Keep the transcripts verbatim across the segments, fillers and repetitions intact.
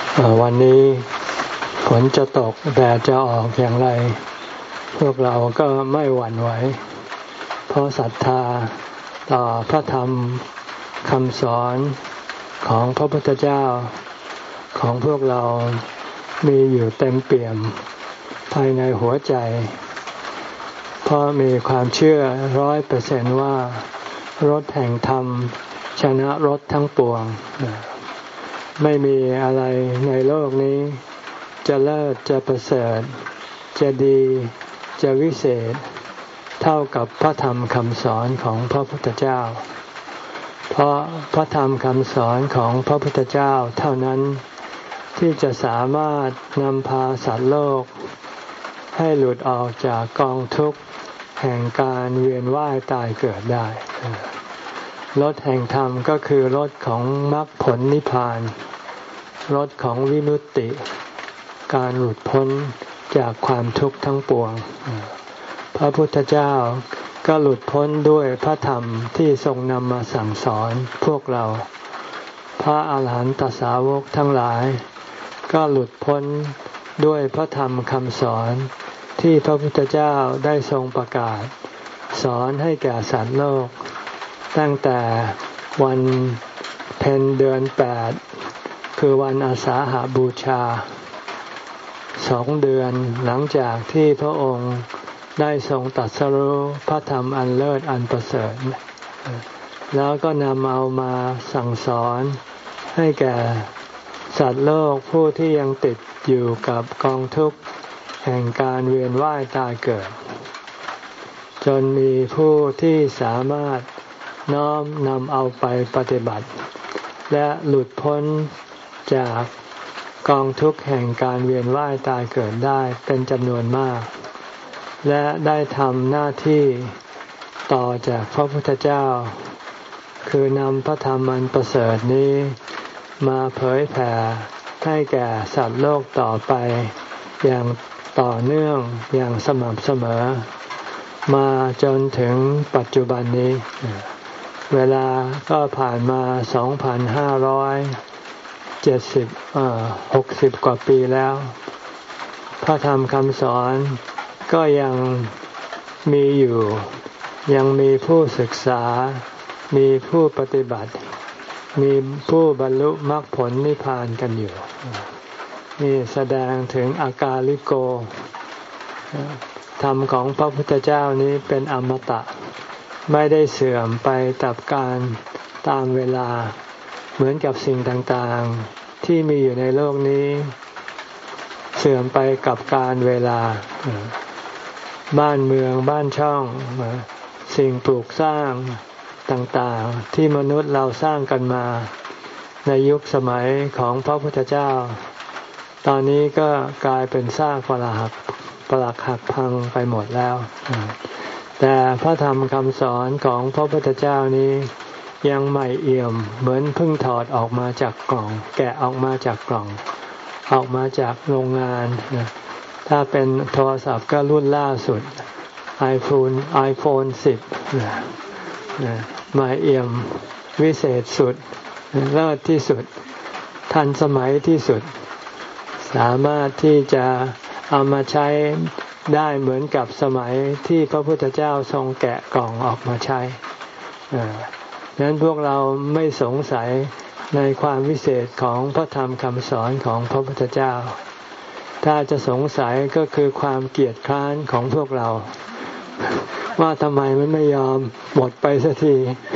วันนี้ฝนจะตกแดดจะออกอย่างไรพวกเราก็ไม่หวั่นไหวเพราะศรัทธาต่อพระธรรมคำสอนของพระพุทธเจ้าของพวกเรามีอยู่เต็มเปี่ยมภายในหัวใจเพราะมีความเชื่อร้อยเปอร์เซนต์ว่ารสแห่งธรรมชนะรสทั้งปวงไม่มีอะไรในโลกนี้จะเลิศจะประเสริฐจะดีจะวิเศษเท่ากับพระธรรมคำสอนของพระพุทธเจ้าเพราะพระธรรมคำสอนของพระพุทธเจ้าเท่านั้นที่จะสามารถนำพาสัตว์โลกให้หลุดออกจากกองทุกข์แห่งการเวียนว่ายตายเกิดได้รสแห่งธรรมก็คือรสของมรรคผลนิพพานรสของวิมุตติการหลุดพ้นจากความทุกข์ทั้งปวงพระพุทธเจ้าก็หลุดพ้นด้วยพระธรรมที่ทรงนำมาสั่งสอนพวกเราพระอาหารหันตสาวกทั้งหลายก็หลุดพ้นด้วยพระธรรมคำสอนที่พระพุทธเจ้าได้ทรงประกาศสอนให้แก่สัตว์โลกตั้งแต่วันเพ็ญเดือนแปดคือวันอาสาฬหบูชาสองเดือนหลังจากที่พระองค์ได้ทรงตรัสรู้พระธรรมอันเลิศอันประเสริฐแล้วก็นำเอามาสั่งสอนให้แก่สัตว์โลกผู้ที่ยังติดอยู่กับกองทุกข์แห่งการเวียนว่ายตายเกิดจนมีผู้ที่สามารถน้อมนำเอาไปปฏิบัติและหลุดพ้นจากกองทุกข์แห่งการเวียนว่ายตายเกิดได้เป็นจำนวนมากและได้ทำหน้าที่ต่อจากพระพุทธเจ้าคือนำพระธรรมอันประเสริฐนี้มาเผยแผ่ให้แก่สัตว์โลกต่อไปอย่างต่อเนื่องอย่างสม่ำเสมอมาจนถึงปัจจุบันนี้เวลาก็ผ่านมา สองพันห้าร้อยเจ็ดสิบ เอ่อ หกสิบ กว่าปีแล้วพระธรรมคำสอนก็ยังมีอยู่ยังมีผู้ศึกษามีผู้ปฏิบัติมีผู้บรรลุมรรคผลนิพพานกันอยู่นี่แสดงถึงอากาลิโกธรรมของพระพุทธเจ้านี้เป็นอมตะไม่ได้เสื่อมไปกับการตามเวลาเหมือนกับสิ่งต่างๆที่มีอยู่ในโลกนี้เสื่อมไปกับการเวลาบ้านเมืองบ้านช่องสิ่งปลูกสร้างต่างๆที่มนุษย์เราสร้างกันมาในยุคสมัยของพระพุทธเจ้าตอนนี้ก็กลายเป็นซากปรักหักปรักหักพังไปหมดแล้วแต่พระธรรมคำสอนของพระพุทธเจ้านี้ยังใหม่เอี่ยมเหมือนเพิ่งถอดออกมาจากกล่องแกะออกมาจากกล่องออกมาจากโรงงานถ้าเป็นโทรศัพท์ก็รุ่นล่าสุด iPhone iPhone สิบใหม่เอี่ยมวิเศษสุดเลิศที่สุดทันสมัยที่สุดสามารถที่จะเอามาใช้ได้เหมือนกับสมัยที่พระพุทธเจ้าทรงแกะกล่องออกมาใช้ดังนั้นพวกเราไม่สงสัยในความวิเศษของพระธรรมคำสอนของพระพุทธเจ้าถ้าจะสงสัยก็คือความเกียจคร้านของพวกเราว่าทำไมมันไม่ยอมหมดไปสักที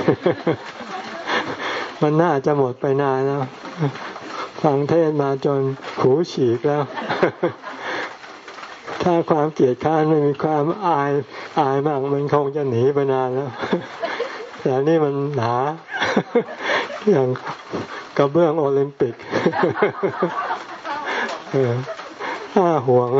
มันน่าจะหมดไปนานแล้วฟังเทศมาจนหูฉีกแล้ว ถ้าความเกียจคร้านไม่มีความอายอายมากมันคงจะหนีไปนานแล้ว แต่นี่มันหนา อย่างกระเบื้องโอลิมปิก ห้าห่วง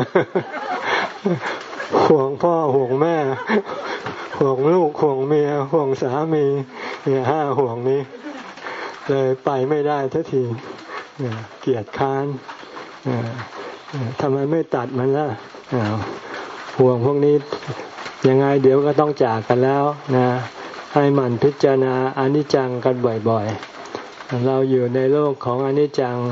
ห่วงพ่อห่วงแม่ห่วงลูกห่วงเมียห่วงสามีเนี่ยห้าห่วงนี้เลยไปไม่ได้ทันทีเกียจค้านทำไมไม่ตัดมันล่ะห่วงพวกนี้ยังไงเดี๋ยวก็ต้องจากกันแล้วนะให้มันพิจารณาอนิจจังกันบ่อยๆเราอยู่ในโลกของอนิจจัง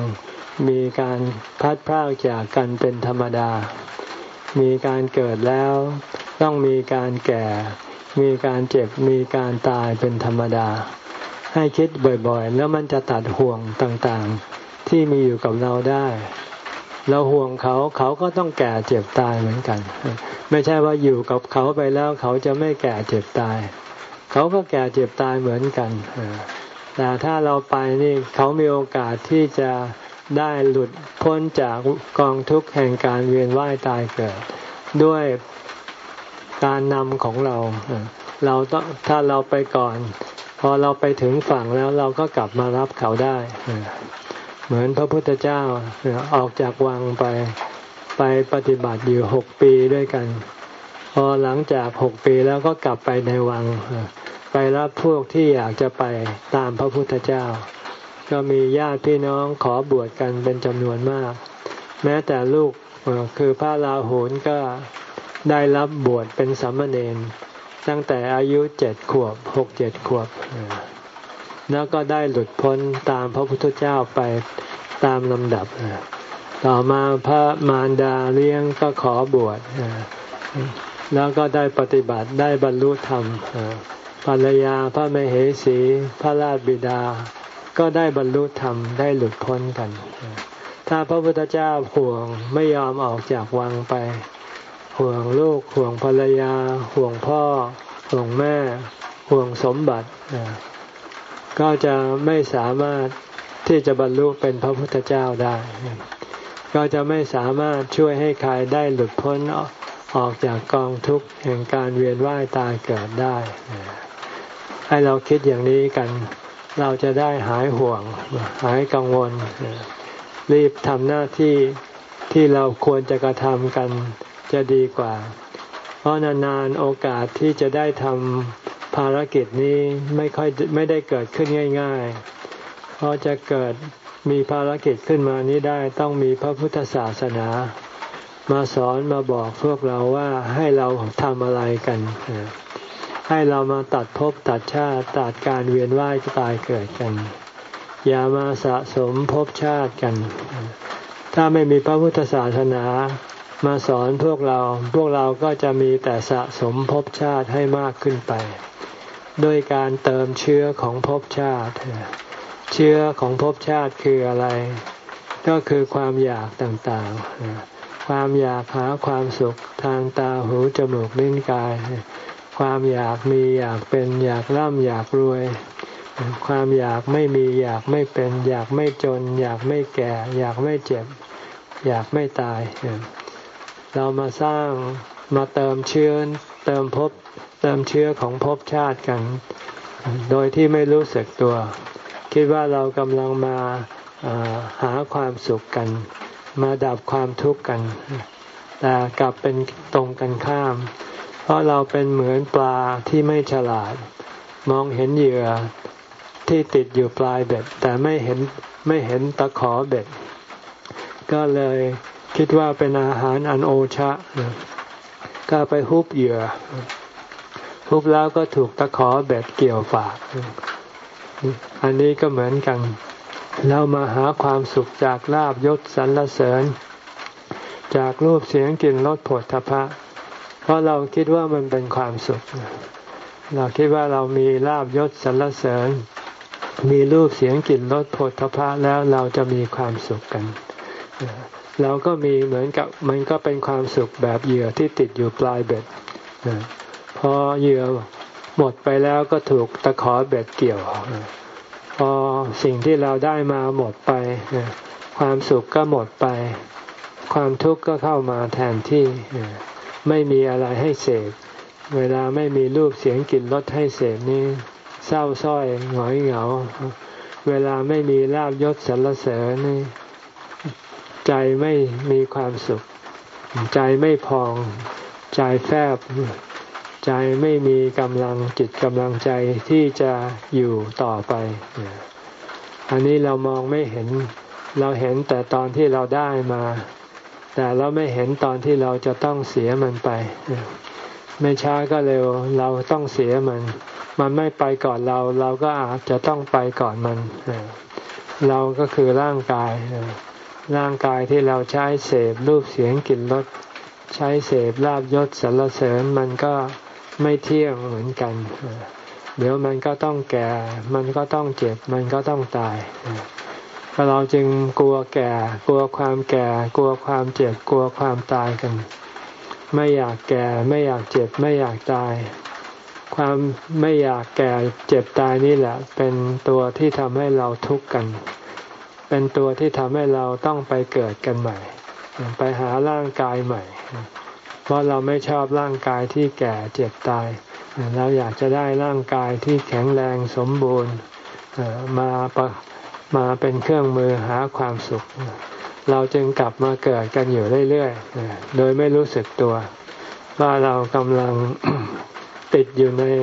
มีการพัดพรากจากกันเป็นธรรมดามีการเกิดแล้วต้องมีการแก่มีการเจ็บมีการตายเป็นธรรมดาให้คิดบ่อยๆแล้วมันจะตัดห่วงต่างๆที่มีอยู่กับเราได้เราห่วงเขาเขาก็ต้องแก่เจ็บตายเหมือนกันไม่ใช่ว่าอยู่กับเขาไปแล้วเขาจะไม่แก่เจ็บตายเขาก็แก่เจ็บตายเหมือนกันแต่ถ้าเราไปนี่เขามีโอกาสที่จะได้หลุดพ้นจากกองทุกข์แห่งการเวียนว่ายตายเกิดด้วยการนำของเราเราต้องถ้าเราไปก่อนพอเราไปถึงฝั่งแล้วเราก็กลับมารับเขาได้เหมือนพระพุทธเจ้าออกจากวังไปไปปฏิบัติอยู่หกปีด้วยกันพอหลังจากหกปีแล้วก็กลับไปในวังไปรับพวกที่อยากจะไปตามพระพุทธเจ้าก็มีญาติพี่น้องขอบวชกันเป็นจำนวนมากแม้แต่ลูกคือพระราหุลก็ได้รับบวชเป็นสามเณรตั้งแต่อายุเจ็ดขวบหกเจ็ดขวบแล้วก็ได้หลุดพ้นตามพระพุทธเจ้าไปตามลำดับต่อมาพระมารดาเลี้ยงก็ขอบวชแล้วก็ได้ปฏิบัติได้บรรลุธรรมภรรยาพระมเหสีพระราชบิดาก็ได้บรรลุธรรมได้หลุดพ้นกันถ้าพระพุทธเจ้าห่วงไม่ยอมออกจากวังไปห่วงลูกห่วงภรรยาห่วงพ่อห่วงแม่ห่วงสมบัติก็จะไม่สามารถที่จะบรรลุเป็นพระพุทธเจ้าได้ก็จะไม่สามารถช่วยให้ใครได้หลุดพ้นออกจากกองทุกข์แห่งการเวียนว่ายตายเกิดได้ให้เราคิดอย่างนี้กันเราจะได้หายห่วงหายกังวลรีบทำหน้าที่ที่เราควรจะกระทำกันจะดีกว่าเพราะนานๆโอกาสที่จะได้ทำภารกิจนี้ไม่ค่อยไม่ได้เกิดขึ้นง่ายๆเพราะจะเกิดมีภารกิจขึ้นมานี้ได้ต้องมีพระพุทธศาสนามาสอนมาบอกพวกเราว่าให้เราทำอะไรกันให้เรามาตัดภพตัดชาติตัดการเวียนว่ายตายเกิดกันอย่ามาสะสมภพชาติกันถ้าไม่มีพระพุทธศาสนามาสอนพวกเราพวกเราก็จะมีแต่สะสมภพชาติให้มากขึ้นไปด้วยการเติมเชื้อของภพชาติเชื้อของภพชาติคืออะไรก็คือความอยากต่างๆความอยากหาความสุขทางตาหูจมูกลิ้นกายความอยากมีอยากเป็นอยากร่ำอยากรวยความอยากไม่มีอยากไม่เป็นอยากไม่จนอยากไม่แก่อยากไม่เจ็บอยากไม่ตายเรามาสร้างมาเติมเชื้อเติมภพเติมเชื้อของภพชาติกันโดยที่ไม่รู้สึกตัวคิดว่าเรากำลังมาหาความสุขกันมาดับความทุกข์กันแต่กลับเป็นตรงกันข้ามเพราะเราเป็นเหมือนปลาที่ไม่ฉลาดมองเห็นเหยื่อที่ติดอยู่ปลายเบ็ดแต่ไม่เห็นไม่เห็นตะขอเบ็ดก็เลยคิดว่าเป็นอาหารอันโอชะก็ไปฮุบเหยื่อฮุบแล้วก็ถูกตะขอเบ็ดเกี่ยวปากอันนี้ก็เหมือนกันเรามาหาความสุขจากลาภยศสรรเสริญจากรูปเสียงกลิ่นรสโผฏฐัพพะเพราะเราคิดว่ามันเป็นความสุขเราคิดว่าเรามีลาภยศสรรเสริญมีรูปเสียงกลิ่นรสโผฏฐัพพะแล้วเราจะมีความสุขกันเราก็มีเหมือนกับมันก็เป็นความสุขแบบเหยื่อที่ติดอยู่ปลายเบ็ดพอเหยื่อหมดไปแล้วก็ถูกตะขอเบ็ดเกี่ยวพอสิ่งที่เราได้มาหมดไปความสุขก็หมดไปความทุกข์ก็เข้ามาแทนที่ไม่มีอะไรให้เสพเวลาไม่มีรูปเสียงกลิ่นรสให้เสพนี่เศร้าส้อยหงอยเหงาเวลาไม่มีลาภยศสรรเสริญนี่ใจไม่มีความสุขใจไม่พองใจแฟบใจไม่มีกำลังจิตกำลังใจที่จะอยู่ต่อไปอันนี้เรามองไม่เห็นเราเห็นแต่ตอนที่เราได้มาแต่เราไม่เห็นตอนที่เราจะต้องเสียมันไปไม่ช้าก็เร็วเราต้องเสียมันมันไม่ไปก่อนเราเราก็อาจจะต้องไปก่อนมันเราก็คือร่างกายร่างกายที่เราใช้เสพรูปเสียงกลิ่นรสใช้เสพลาภยศสรรเสริญมันก็ไม่เที่ยงเหมือนกันเดี๋ยวมันก็ต้องแก่มันก็ต้องเจ็บมันก็ต้องตายเราจึงกลัวแก่กลัวความแก่กลัวความเจ็บกลัวความตายกันไม่อยากแก่ไม่อยากเจ็บไม่อยากตายความไม่อยากแก่เจ็บตายนี่แหละเป็นตัวที่ทำให้เราทุกข์กันเป็นตัวที่ทำให้เราต้องไปเกิดกันใหม่ไปหาร่างกายใหม่เพราะเราไม่ชอบร่างกายที่แก่เจ็บตายเราอยากจะได้ร่างกายที่แข็งแรงสมบูรณ์มามาเป็นเครื่องมือหาความสุขเราจึงกลับมาเกิดกันอยู่เรื่อยๆโดยไม่รู้สึกตัวว่าเรากำลัง ติดอยู่ใน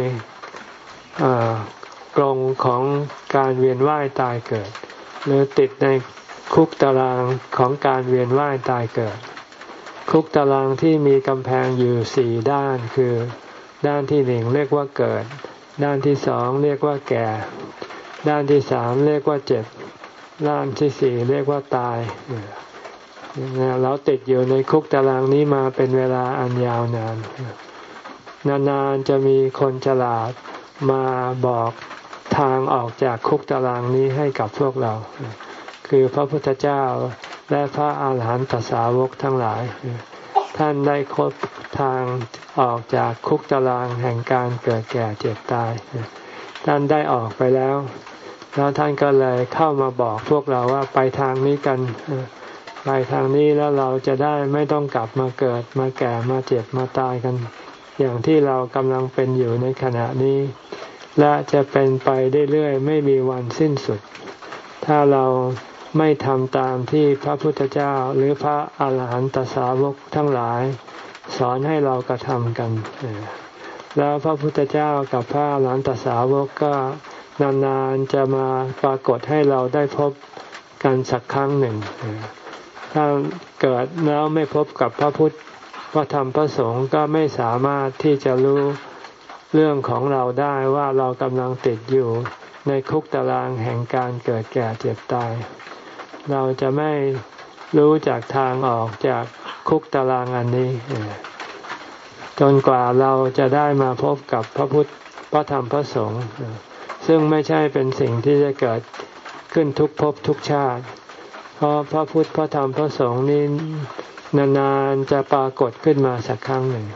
กรงของการเวียนว่ายตายเกิดหรือติดในคุกตารางของการเวียนว่ายตายเกิดคุกตารางที่มีกำแพงอยู่สี่ด้านคือด้านที่หนึ่งเรียกว่าเกิดด้านที่สองเรียกว่าแก่ด้านที่สามเรียกว่าเจ็บด้านที่สี่เรียกว่าตายเราติดอยู่ในคุกตารางนี้มาเป็นเวลาอันยาวนานนานๆจะมีคนฉลาดมาบอกทางออกจากคุกตารางนี้ให้กับพวกเราคือพระพุทธเจ้าและพระอาหารหันตสาวกทั้งหลายท่านได้ค้นทางออกจากคุกตารางแห่งการเกิดแก่เจ็บตายท่านได้ออกไปแล้วแล้วท่านก็เลยเข้ามาบอกพวกเราว่าไปทางนี้กันไปทางนี้แล้วเราจะได้ไม่ต้องกลับมาเกิดมาแก่มาเจ็บมาตายกันอย่างที่เรากำลังเป็นอยู่ในขณะนี้และจะเป็นไปเรื่อยๆไม่มีวันสิ้นสุดถ้าเราไม่ทำตามที่พระพุทธเจ้าหรือพระอาหารหันตสาวกทั้งหลายสอนให้เรากระทำกันแล้วพระพุทธเจ้ากับพระอาหารหันตสาวกก็นานๆจะมาปรากฏให้เราได้พบกันสักครั้งหนึ่งถ้าเกิดแล้วไม่พบกับพระพุทธพระธรรมพระสงฆ์ก็ไม่สามารถที่จะรู้เรื่องของเราได้ว่าเรากำลังติดอยู่ในคุกตารางแห่งการเกิดแก่เจ็บตายเราจะไม่รู้จากทางออกจากคุกตารางอันนี้จนกว่าเราจะได้มาพบกับพระพุทธพระธรรมพระสงฆ์ซึ่งไม่ใช่เป็นสิ่งที่จะเกิดขึ้นทุกภพทุกชาติเพราะพระพุทธพระธรรมพระสงฆ์นี้นานๆจะปรากฏขึ้นมาสักครั้งหนึ่ง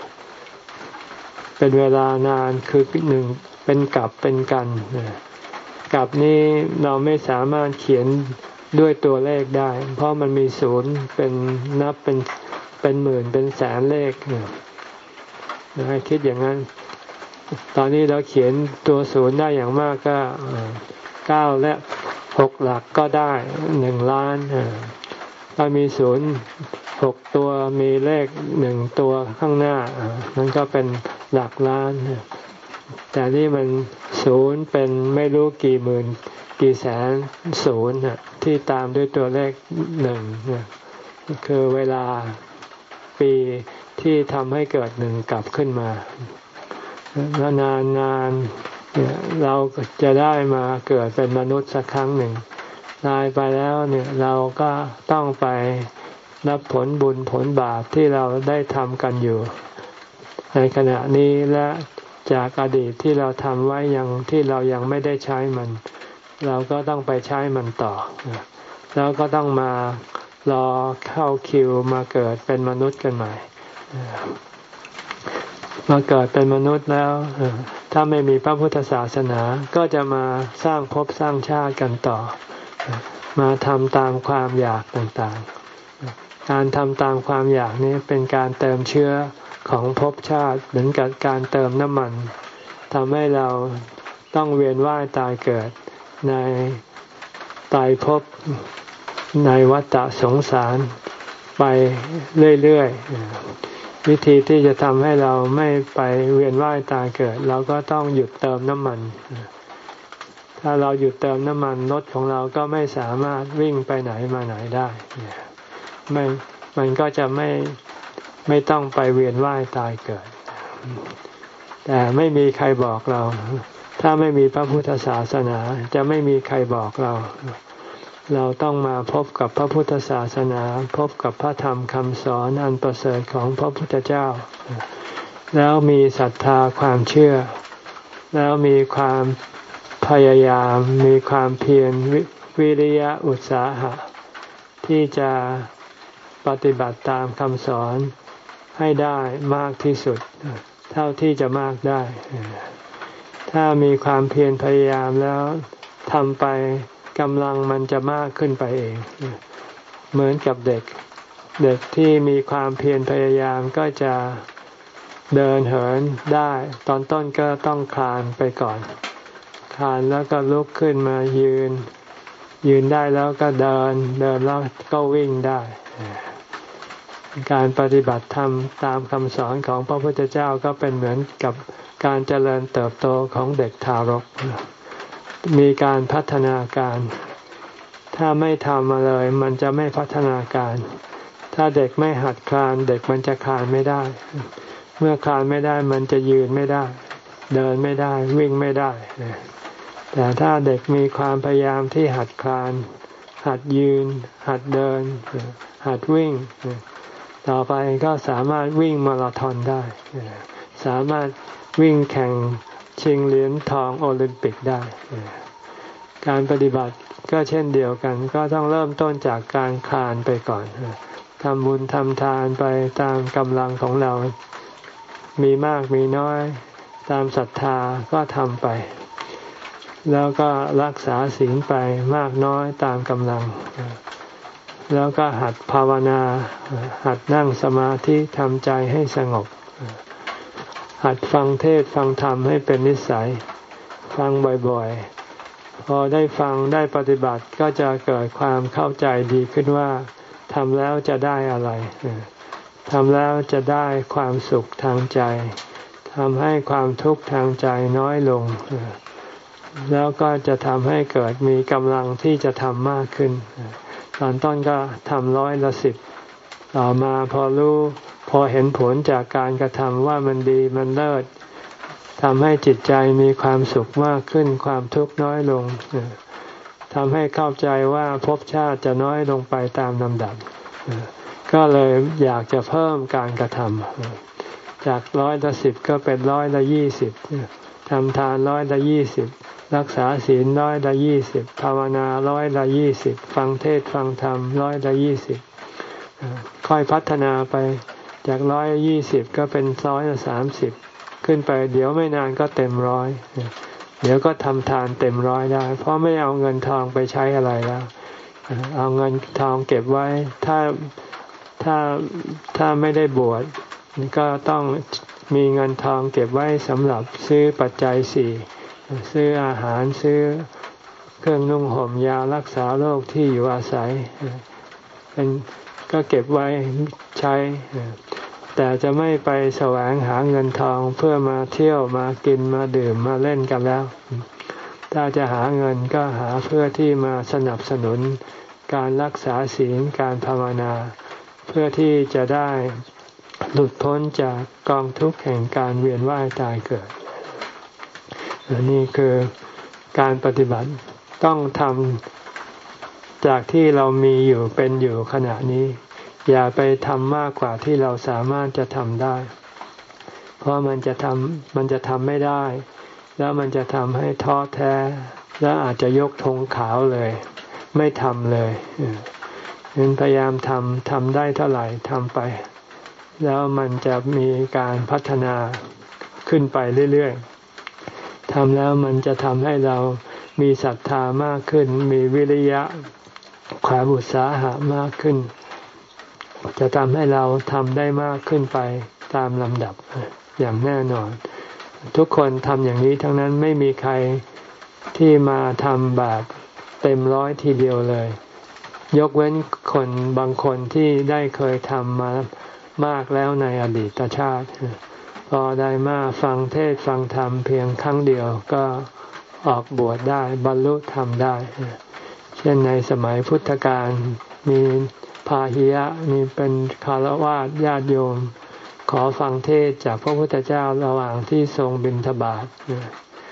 เป็นเวลานานคือหนึ่งเป็นกลับเป็นกันกลับนี้เราไม่สามารถเขียนด้วยตัวเลขได้เพราะมันมีศูนย์เป็นนับเป็นเป็นหมื่นเป็นแสนเลขให้คิดอย่างนั้นตอนนี้เราเขียนตัวศูนย์ได้อย่างมากก็เก้าและหกหลักก็ได้หนึ่งล้านถ้ามีศูนย์หกตัวมีเลขหนึ่งตัวข้างหน้ามันก็เป็นหลักล้านแต่นี่มันศูนย์เป็นไม่รู้กี่หมื่นกี่แสนศูนย์ที่ตามด้วยตัวเลขหนึ่งคือเวลาปีที่ทำให้เกิดหนึ่งกลับขึ้นมาแล้วนานนานเราจะได้มาเกิดเป็นมนุษย์สักครั้งหนึ่งตายไปแล้วเนี่ยเราก็ต้องไปรับผลบุญผลบาปที่เราได้ทำกันอยู่ในขณะนี้และจากอดีตที่เราทำไว้ยังที่เรายังไม่ได้ใช้มันเราก็ต้องไปใช้มันต่อแล้วก็ต้องมารอเข้าคิวมาเกิดเป็นมนุษย์กันใหม่มาเกิดเป็นมนุษย์แล้วถ้าไม่มีพระพุทธศาสนาก็จะมาสร้างภพสร้างชาติกันต่อมาทำตามความอยากต่างๆการทำตามความอยากนี้เป็นการเติมเชื้อของภพชาติเหมือนกับการเติมน้ำมันทำให้เราต้องเวียนว่ายตายเกิดในตายภพในวัฏสงสารไปเรื่อยๆวิธีที่จะทำให้เราไม่ไปเวียนว่ายตายเกิดเราก็ต้องหยุดเติมน้ำมันถ้าเราหยุดเติมน้ำมันรถของเราก็ไม่สามารถวิ่งไปไหนมาไหนได้ไม่มันก็จะไม่ไม่ต้องไปเวียนว่ายตายเกิดแต่ไม่มีใครบอกเราถ้าไม่มีพระพุทธศาสนาจะไม่มีใครบอกเราเราต้องมาพบกับพระพุทธศาสนาพบกับพระธรรมคำสอนอันประเสริฐของพระพุทธเจ้าแล้วมีศรัทธาความเชื่อแล้วมีความพยายามมีความเพียรวิริยะอุตสาหะที่จะปฏิบัติตามคำสอนให้ได้มากที่สุดเท่าที่จะมากได้ถ้ามีความเพียรพยายามแล้วทำไปกำลังมันจะมากขึ้นไปเองเหมือนกับเด็กเด็กที่มีความเพียรพยายามก็จะเดินเหินได้ตอนต้นก็ต้องคลานไปก่อนคลานแล้วก็ลุกขึ้นมายืนยืนได้แล้วก็เดินเดินแล้วก็วิ่งได้การปฏิบัติธรรมตามคำสอนของพระพุทธเจ้าก็เป็นเหมือนกับการเจริญเติบโตของเด็กทารกมีการพัฒนาการถ้าไม่ทำมาเลยมันจะไม่พัฒนาการถ้าเด็กไม่หัดคลานเด็กมันจะคลานไม่ได้เมื่อคลานไม่ได้มันจะยืนไม่ได้เดินไม่ได้วิ่งไม่ได้แต่ถ้าเด็กมีความพยายามที่หัดคลานหัดยืนหัดเดินหัดวิ่งต่อไปก็สามารถวิ่งมาราธอนได้สามารถวิ่งแข่งชิงเหรียญทองโอลิมปิกได้การปฏิบัติก็เช่นเดียวกันก็ต้องเริ่มต้นจากการคลานไปก่อนทำบุญทำทานไปตามกำลังของเรามีมากมีน้อยตามศรัทธาก็ทำไปแล้วก็รักษาศีลไปมากน้อยตามกำลังแล้วก็หัดภาวนาหัดนั่งสมาธิทำใจให้สงบหัดฟังเทศน์ฟังธรรมให้เป็นนิสัยฟังบ่อยๆพอได้ฟังได้ปฏิบัติก็จะเกิดความเข้าใจดีขึ้นว่าทำแล้วจะได้อะไรทำแล้วจะได้ความสุขทางใจทำให้ความทุกข์ทางใจน้อยลงแล้วก็จะทำให้เกิดมีกำลังที่จะทำมากขึ้นตอนต้นก็ทำร้อยละสิบต่อมาพอรู้พอเห็นผลจากการกระทำว่ามันดีมันเลิศทำให้จิตใจมีความสุขมากขึ้นความทุกข์น้อยลงทำให้เข้าใจว่าภพชาติจะน้อยลงไปตามลำดับก็เลยอยากจะเพิ่มการกระทำจากร้อยละสิบก็เป็นร้อยละยี่สิบทำทานร้อยละยี่สิบรักษาศีลร้อยละยี่สิบภาวนาร้อยละยี่สิบฟังเทศฟังธรรมร้อยละยี่สิบค่อยพัฒนาไปจากร้อยยี่สิบก็เป็นร้อยละสามสิบขึ้นไปเดี๋ยวไม่นานก็เต็มร้อยเดี๋ยวก็ทำทานเต็มร้อยได้เพราะไม่เอาเงินทองไปใช้อะไรแล้วเอาเงินทองเก็บไว้ถ้าถ้าถ้าไม่ได้บวชก็ต้องมีเงินทองเก็บไว้สำหรับซื้อปัจจัยสี่ซื้ออาหารซื้อเครื่องนุ่งห่มยารักษาโรคที่อยู่อาศัยเป็นก็เก็บไว้ใช้แต่จะไม่ไปแสวงหาเงินทองเพื่อมาเที่ยวมากินมาดื่มมาเล่นกันแล้วถ้าจะหาเงินก็หาเพื่อที่มาสนับสนุนการรักษาศีลการภาวนาเพื่อที่จะได้หลุดพ้นจากกองทุกข์แห่งการเวียนว่ายตายเกิดนี่คือการปฏิบัติต้องทำจากที่เรามีอยู่เป็นอยู่ขณะนี้อย่าไปทำมากกว่าที่เราสามารถจะทำได้เพราะมันจะทำมันจะทำไม่ได้แล้วมันจะทำให้ท้อแท้และอาจจะยกธงขาวเลยไม่ทำเลยนั้นพยายามทำทำได้เท่าไหร่ทำไปแล้วมันจะมีการพัฒนาขึ้นไปเรื่อยๆทำแล้วมันจะทำให้เรามีศรัทธามากขึ้นมีวิริยะความอุตสาหะมากขึ้นจะทำให้เราทำได้มากขึ้นไปตามลำดับอย่างแน่นอนทุกคนทำอย่างนี้ทั้งนั้นไม่มีใครที่มาทำแบบเต็มร้อยทีเดียวเลยยกเว้นคนบางคนที่ได้เคยทำมามากแล้วในอดีตชาติพอได้มาฟังเทศฟังธรรมเพียงครั้งเดียวก็ออกบวชได้บรรลุธรรมได้เช่นในสมัยพุทธกาลมีพาหิยะมีเป็นคฤหัสถ์ญาติโยมขอฟังเทศจากพระพุทธเจ้าระหว่างที่ทรงบิณฑบาต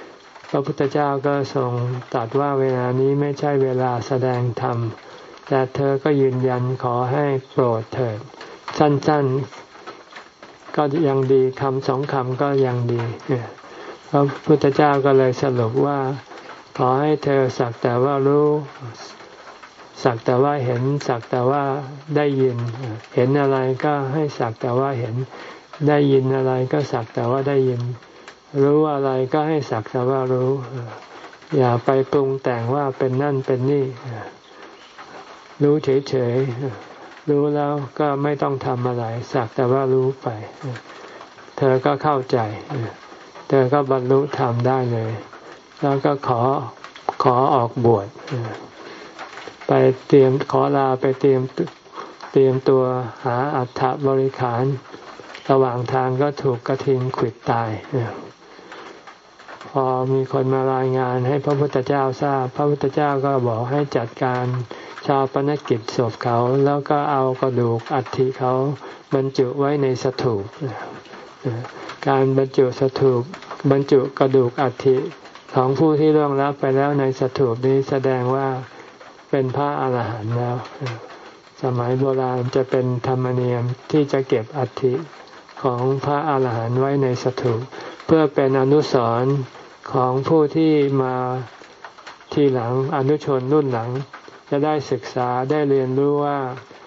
พระพุทธเจ้าก็ทรงตรัสว่าเวลานี้ไม่ใช่เวลาแสดงธรรมแต่เธอก็ยืนยันขอให้โปรดเถิดสั้นๆก็ยังดีคำสองคำก็ยังดีพระพุทธเจ้าก็เลยสรุปว่าขอให้เธอสักแต่ว่ารู้สักแต่ว่าเห็นสักแต่ว่าได้ยินเห็นอะไรก็ให้สักแต่ว่าเห็นได้ยินอะไรก็สักแต่ว่าได้ยินรู้อะไรก็ให้สักแต่ว่ารู้อย่าไปปรุงแต่งว่าเป็นนั่นเป็นนี่รู้เฉยๆรู้แล้วก็ไม่ต้องทำอะไรสักแต่ว่ารู้ไปเธอก็เข้าใจเธอก็บรรลุธรรมได้เลยแล้วก็ขอขอออกบวชไปเตรียมขอลาไปเตรียมเตรียมตัวหาอัฐบริขารระหว่างทางก็ถูกกระทิงขวิดตายพอมีคนมารายงานให้พระพุทธเจ้าทราบพระพุทธเจ้าก็บอกให้จัดการชาปนกิจศพเขาแล้วก็เอากระดูกอัฐิเขาบรรจุไว้ในสถูปการบรรจุสถูปบรรจุกระดูกอัฐิของผู้ที่ล่วงลับไปแล้วในสถูปนี้แสดงว่าเป็นพระอรหันต์แล้วสมัยโบราณจะเป็นธรรมเนียมที่จะเก็บอัฐิของพระอรหันต์ไว้ในสถูปเพื่อเป็นอนุสรณ์ของผู้ที่มาทีหลังอนุชนรุ่นหลังจะได้ศึกษาได้เรียนรู้ว่า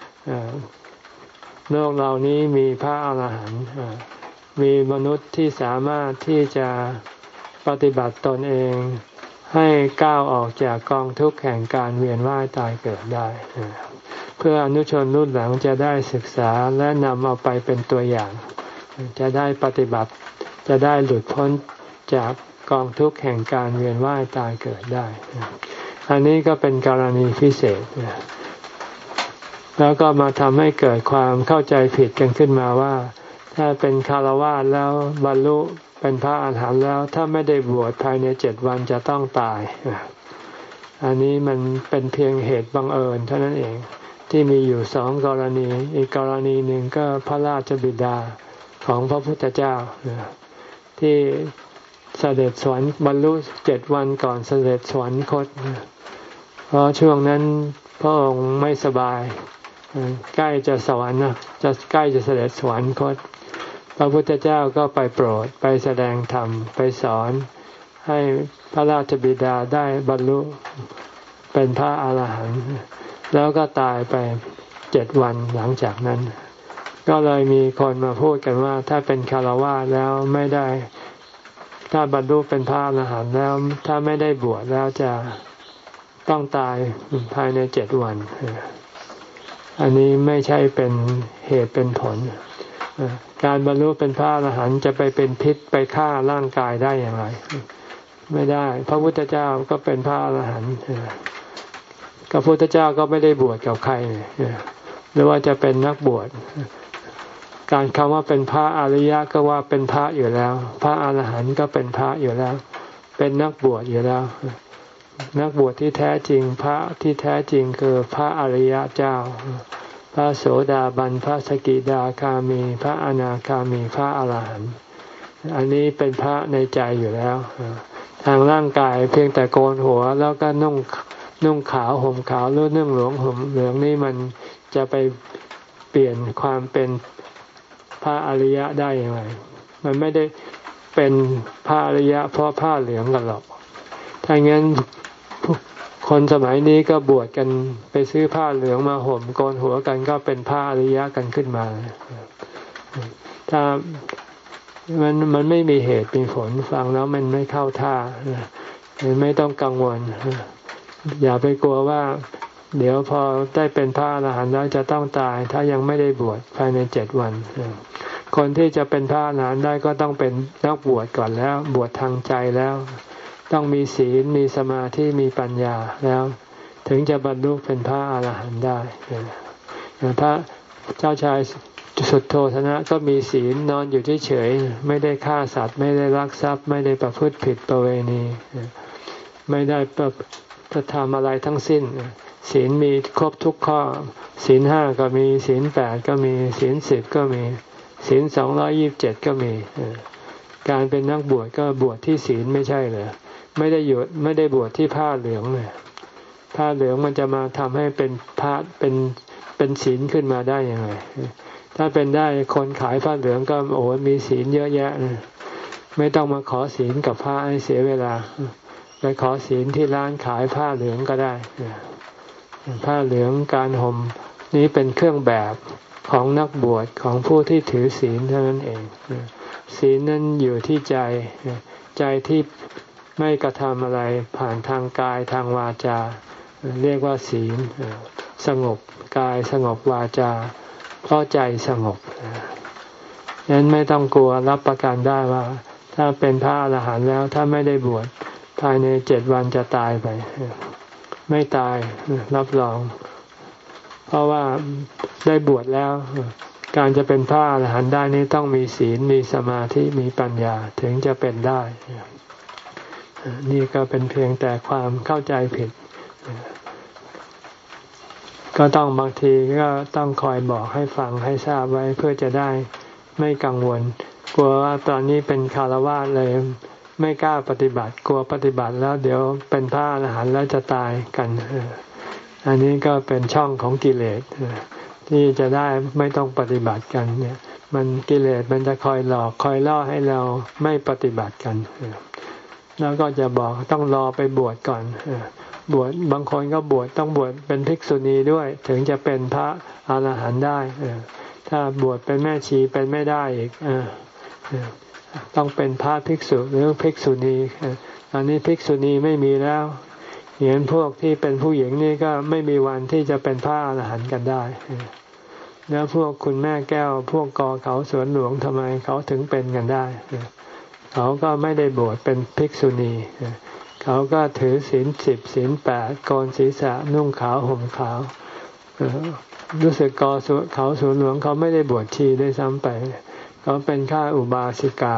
โลกเหล่านี้มีพระอรหันต์มีมนุษย์ที่สามารถที่จะปฏิบัติตนเองให้ก้าวออกจากกองทุกข์แห่งการเวียนว่ายตายเกิดได้เพื่ออนุชนรุ่นหลังจะได้ศึกษาและนำเอาไปเป็นตัวอย่างจะได้ปฏิบัติจะได้หลุดพ้นจากกองทุกข์แห่งการเวียนว่ายตายเกิดได้อันนี้ก็เป็นกรณีพิเศษแล้วก็มาทำให้เกิดความเข้าใจผิดกันขึ้นมาว่าถ้าเป็นฆราวาสแล้วบรรลุเป็นพระอรหันต์แล้วถ้าไม่ได้บวชภายในเจ็ดวันจะต้องตายอันนี้มันเป็นเพียงเหตุบังเอิญเท่านั้นเองที่มีอยู่สองกรณีอีกกรณีหนึ่งก็พระราชบิดาของพระพุทธเจ้าที่เสด็จสวรรค์บรรลุเจ็ดวันก่อนเสด็จสวรรคตเพราะช่วงนั้นพระองค์ไม่สบายใกล้จะสวรรค์นะจะใกล้จะเสด็จสวรรคตพระพุทธเจ้าก็ไปโปรดไปแสดงธรรมไปสอนให้พระราชบิดาได้บรรลุเป็นพระอรหันต์แล้วก็ตายไปเจ็ดวันหลังจากนั้นก็เลยมีคนมาพูดกันว่าถ้าเป็นฆราวาสแล้วไม่ได้ถ้าบรรลุเป็นพระอรหันต์แล้วถ้าไม่ได้บวชแล้วจะต้องตายภายในเจ็ดวันอันนี้ไม่ใช่เป็นเหตุเป็นผลการบรรลุเป็นพระอรหันต์จะไปเป็นพิษไปฆ่าร่างกายได้อย่างไรไม่ได้พระพุทธเจ้าก็เป็นพระอรหันต์พระพุทธเจ้าก็ไม่ได้บวชกับใครหรือว่าจะเป็นนักบวชการคำว่าเป็นพระอริยะก็ว่าเป็นพระอยู่แล้วพระอรหันต์ก็เป็นพระอยู่แล้วเป็นนักบวชอยู่แล้วนักบวชที่แท้จริงพระที่แท้จริงคือพระอริยเจ้าพระโสดาบันพระสกิทาคามีพระอนาคามีพระอรหันต์อันนี้เป็นพระในใจอยู่แล้วทางร่างกายเพียงแต่โกนหัวแล้วก็นุ่งนุ่งขาวห่มขาวหรือนุ่งเหลืองห่มเหลืองนี่มันจะไปเปลี่ยนความเป็นพระอริยะได้ยังไงมันไม่ได้เป็นพระอริยะเพราะผ้าเหลืองกันหรอกถ้างั้นคนสมัยนี้ก็บวชกันไปซื้อผ้าเหลืองมาห่มโกนหัวกันก็เป็นพระอริยะกันขึ้นมาถ้ามันมันไม่มีเหตุมีผลฟังแล้วมันไม่เข้าท่าไม่ต้องกังวลอย่าไปกลัวว่าเดี๋ยวพอได้เป็นพระอรหันต์แล้วจะต้องตายถ้ายังไม่ได้บวชภายในเจ็ดวันคนที่จะเป็นพระอรหันต์ได้ก็ต้องเป็นนักบวชก่อนแล้วบวชทางใจแล้วต้องมีศีลมีสมาธิมีปัญญาแล้วถึงจะบรรลุเป็นพระอรหันต์ได้พระเจ้าชายสุทโธทนะก็มีศีลนอนอยู่เฉยๆไม่ได้ฆ่าสัตว์ไม่ได้ลักทรัพย์ไม่ได้ประพฤติผิดประเวณีไม่ได้ประทำอะไรทั้งสิ้นศีลมีครบทุกข้อศีลห้าก็มีศีลแปดก็มีศีลสิบก็มีศีลสองร้อยยี่สิบเจ็ดก็มีการเป็นนักบวชก็บวชที่ศีลไม่ใช่เหรอไม่ได้อยู่ไม่ได้บวชที่ผ้าเหลืองเลยผ้าเหลืองมันจะมาทำให้เป็นพระเป็นเป็นศีลขึ้นมาได้ยังไงถ้าเป็นได้คนขายผ้าเหลืองก็โอ้มีศีลเยอะแยะไม่ต้องมาขอศีลกับพระให้เสียเวลาไปขอศีลที่ร้านขายผ้าเหลืองก็ได้ผ้าเหลืองการห่มนี้เป็นเครื่องแบบของนักบวชของผู้ที่ถือศีลเท่านั้นเองศีลนั้นอยู่ที่ใจใจที่ไม่กระทำอะไรผ่านทางกายทางวาจาเรียกว่าศีลสงบกายสงบวาจาเพราะใจสงบฉะนั้นไม่ต้องกลัวรับประกันได้ว่าถ้าเป็นพระอรหันต์แล้วถ้าไม่ได้บวชภายในเจ็ดวันจะตายไปไม่ตายรับรองเพราะว่าได้บวชแล้วการจะเป็นพระอรหันต์ได้นี้ต้องมีศีลมีสมาธิมีปัญญาถึงจะเป็นได้นี่ก็เป็นเพียงแต่ความเข้าใจผิดก็ต้องบางทีก็ต้องคอยบอกให้ฟังให้ทราบไว้เพื่อจะได้ไม่กังวลกลัวว่าตอนนี้เป็นฆราวาสเลยไม่กล้าปฏิบัติกลัวปฏิบัติแล้วเดี๋ยวเป็นพระอรหันต์แล้วจะตายกันอันนี้ก็เป็นช่องของกิเลสที่จะได้ไม่ต้องปฏิบัติกันเนี่ยมันกิเลสมันจะคอยหลอกคอยล่อให้เราไม่ปฏิบัติกันแล้วก็จะบอกต้องรอไปบวชก่อนบวชบางคนก็บวชต้องบวชเป็นภิกษุณีด้วยถึงจะเป็นพระอรหันต์ได้ถ้าบวชเป็นแม่ชีเป็นไม่ได้อีกต้องเป็นพระภิกษุหรือภิกษุณีอันนี้ภิกษุณีไม่มีแล้วเห็นพวกที่เป็นผู้หญิงนี่ก็ไม่มีวันที่จะเป็นพระอรหันต์กันได้แล้วพวกคุณแม่แก้วพวกกอเขาสวนหลวงทำไมเขาถึงเป็นกันได้เขาก็ไม่ได้บวชเป็นภิกษุณีเขาก็ถือศีลสิบศีลแปดโกนศีรษะนุ่งขาวห่มขาวรู้สึกกอเขาสวนหลวงเขาไม่ได้บวชชีด้วยซ้ำไปเขาเป็นข้าอุบาสิกา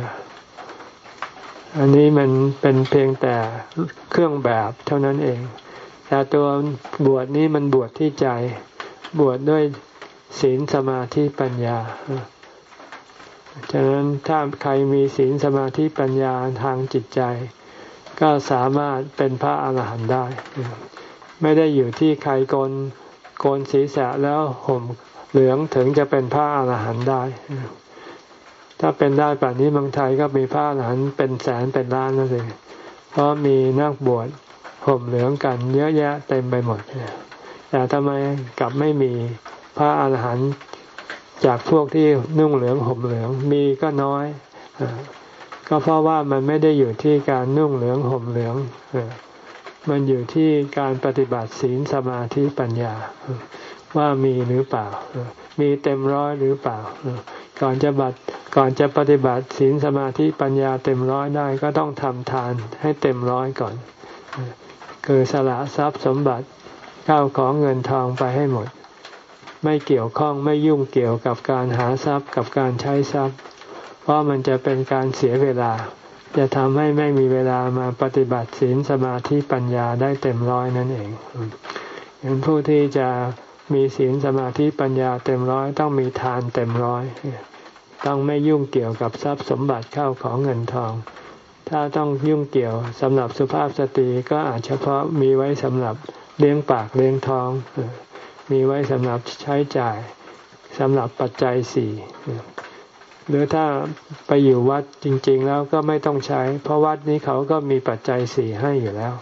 อันนี้มันเป็นเพียงแต่เครื่องแบบเท่านั้นเองแต่ตัวบวชนี้มันบวชที่ใจบวชด้วยศีลสมาธิปัญญาฉะนั้นถ้าใครมีศีลสมาธิปัญญาทางจิตใจก็สามารถเป็นพระอรหันต์ได้ไม่ได้อยู่ที่ใครโกนโกนศีรษะแล้วห่มเหลืองถึงจะเป็นพระอรหันต์ได้ถ้าเป็นได้ป่านนี้เมืองไทยก็มีพระอรหันต์เป็นแสนเป็นล้านนั่นเองเพราะมีนักบวชห่มเหลืองกันเยอะแยะเต็มไปหมดแต่ทำไมกลับไม่มีพระอรหันต์จากพวกที่นุ่งเหลืองห่มเหลืองมีก็น้อยก็เพราะว่ามันไม่ได้อยู่ที่การนุ่งเหลืองห่มเหลืองมันอยู่ที่การปฏิบัติศีลสมาธิปัญญาว่ามีหรือเปล่ามีเต็มร้อยหรือเปล่าก่อนจะบัตก่อนจะปฏิบัติศีลสมาธิปัญญาเต็มร้อยได้ก็ต้องทำทานให้เต็มร้อยก่อนคือสละทรัพย์สมบัติข้าวของเงินทองไปให้หมดไม่เกี่ยวข้องไม่ยุ่งเกี่ยวกับการหาทรัพย์กับการใช้ทรัพย์เพราะมันจะเป็นการเสียเวลาจะทำให้ไม่มีเวลามาปฏิบัติศีลสมาธิปัญญาได้เต็มร้อยนั่นเองอย่างผู้ที่จะมีศีลสมาธิปัญญาเต็มร้อยต้องมีทานเต็มร้อยต้องไม่ยุ่งเกี่ยวกับทรัพย์สมบัติเข้าของเงินทองถ้าต้องยุ่งเกี่ยวสำหรับสุภาพสตรีก็อาจเฉพาะมีไว้สำหรับเลี้ยงปากเลี้ยงท้องมีไว้สำหรับใช้จ่ายสำหรับปัจจัยสี่หรือถ้าไปอยู่วัดจริงๆแล้วก็ไม่ต้องใช้เพราะวัดนี้เขาก็มีปัจจัยสี่ให้อยู่แล้ว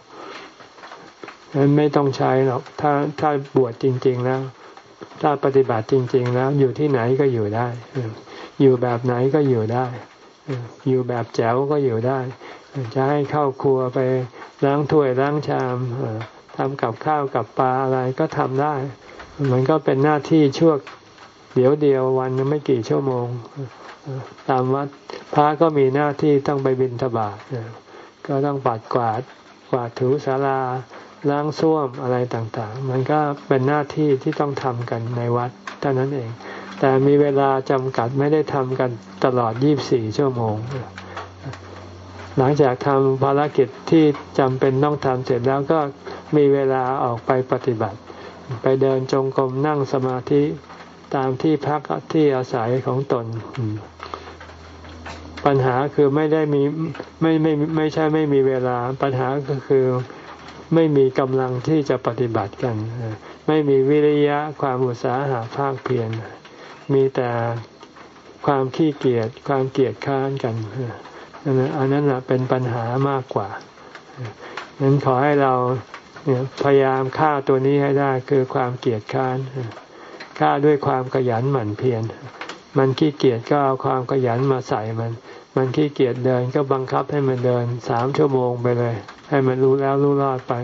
นั้นไม่ต้องใช้หรอกถ้าถ้าบวชจริงๆแล้วถ้าปฏิบัติจริงๆแล้วอยู่ที่ไหนก็อยู่ได้อยู่แบบไหนก็อยู่ได้อยู่แบบแจ๋วก็อยู่ได้จะให้เข้าครัวไปล้างถ้วยล้างชามทำกับข้าวกับปลาอะไรก็ทำได้มันก็เป็นหน้าที่ชั่วเดี๋ยวเดียววันไม่กี่ชั่วโมงตามวัดพระก็มีหน้าที่ต้องไปบิณฑบาตก็ต้องปัดกวาดกวาดถูศาลาล้างส้วมอะไรต่างๆมันก็เป็นหน้าที่ที่ต้องทำกันในวัดเท่านั้นเองแต่มีเวลาจำกัดไม่ได้ทำกันตลอดยี่สิบสี่ชั่วโมงหลังจากทำภารกิจที่จำเป็นต้องทำเสร็จแล้วก็มีเวลาออกไปปฏิบัติไปเดินจงกรมนั่งสมาธิตามที่พักที่อาศัยของตนพปัญหาคือไม่ได้มีไม่ไม่ไม่ใช่ไม่มีเวลาปัญหาก็คือไม่มีกำลังที่จะปฏิบัติกันไม่มีวิริยะความอุตสาหะภาคเพียรมีแต่ความขี้เกียจความเกียจคร้านกันอันนั้นแหละเป็นปัญหามากกว่าฉะนั้นขอให้เราพยายามฆ่าตัวนี้ให้ได้คือความเกียจคร้านฆ่าด้วยความขยันหมั่นเพียรมันขี้เกียจก็เอาความขยันมาใส่มันมันขี้เกียจเดินก็บังคับให้มันเดินสามชั่วโมงไปเลยให้มันรู้แล้วรู้รอดไป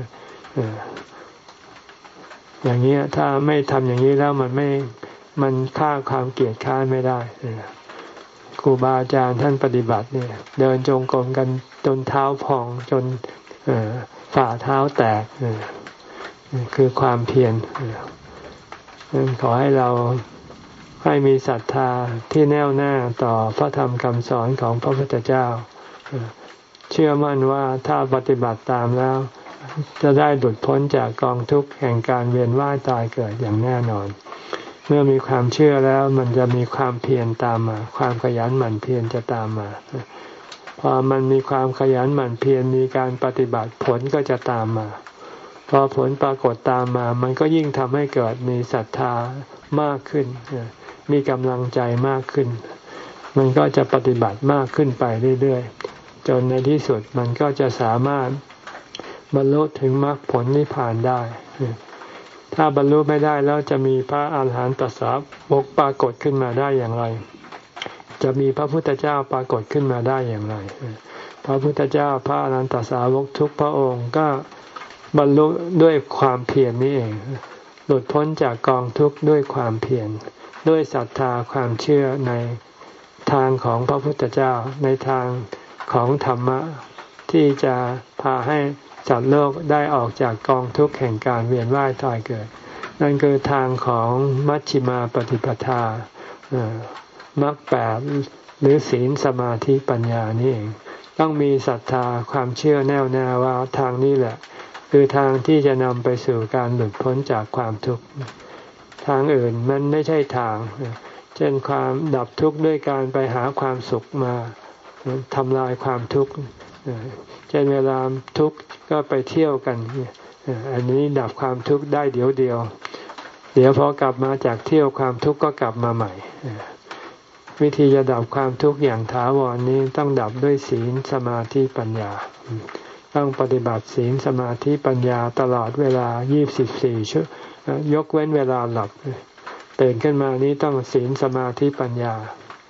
อย่างนี้ถ้าไม่ทำอย่างนี้แล้วมันไม่มันฆ่าความเกียจคร้านไม่ได้ครูบาอาจารย์ท่านปฏิบัติเนี่ยเดินจงกรมกันจนเท้าพองจนฝ่าเท้าแตกคือความเพียรขอให้เราให้มีศรัทธาที่แน่วแน่ต่อพระธรรมคำสอนของพระพุทธเจ้าเชื่อมั่นว่าถ้าปฏิบัติตามแล้วจะได้หลุดพ้นจากกองทุกข์แห่งการเวียนว่ายตายเกิดอย่างแน่นอนเมื่อมีความเชื่อแล้วมันจะมีความเพียรตามมาความขยันหมั่นเพียรจะตามมาพอมันมีความขยันหมั่นเพียรมีการปฏิบัติผลก็จะตามมาพอผลปรากฏตามมามันก็ยิ่งทำให้เกิดมีศรัทธามากขึ้นมีกำลังใจมากขึ้นมันก็จะปฏิบัติมากขึ้นไปเรื่อยๆจนในที่สุดมันก็จะสามารถบรรลุถึงมรรคผลนิพพานได้ถ้าบรรลุไม่ได้แล้วจะมีพระอาหารหันตสาวกปรากฏขึ้นมาได้อย่างไรจะมีพระพุทธเจ้าปรากฏขึ้นมาได้อย่างไรพระพุทธเจ้าพระอาหารหันตสาวกทุกพระองค์ก็บรรลุด้วยความเพียรนี่เองหลุดพ้นจากกองทุกข์ด้วยความเพียรด้วยศรัทธาความเชื่อในทางของพระพุทธเจ้าในทางของธรรมะที่จะพาให้สัตว์โลกได้ออกจากกองทุกข์แห่งการเวียนว่ายตายเกิดนั่นคือทางของมัชฌิมาปฏิปทามรรคแปดหรือศีลสมาธิปัญญานี่เองต้องมีศรัทธาความเชื่อแน่วแน่ว่าทางนี้แหละคือทางที่จะนำไปสู่การหลุดพ้นจากความทุกข์ทางอื่นมันไม่ใช่ทางเช่นความดับทุกข์ด้วยการไปหาความสุขมาทำลายความทุกข์เช่นเวลาทุกข์ก็ไปเที่ยวกันอันนี้ดับความทุกข์ได้เดี๋ยวเดียวเดี๋ยวพอกลับมาจากเที่ยวความทุกข์ก็กลับมาใหม่วิธีจะดับความทุกข์อย่างถาวรนี้ต้องดับด้วยศีลสมาธิปัญญาต้องปฏิบัติศีลสมาธิปัญญาตลอดเวลายี่สิบสี่ชั่วยกเว้นเวลาหลับตื่นขึ้นมานี้ต้องศีลสมาธิปัญญา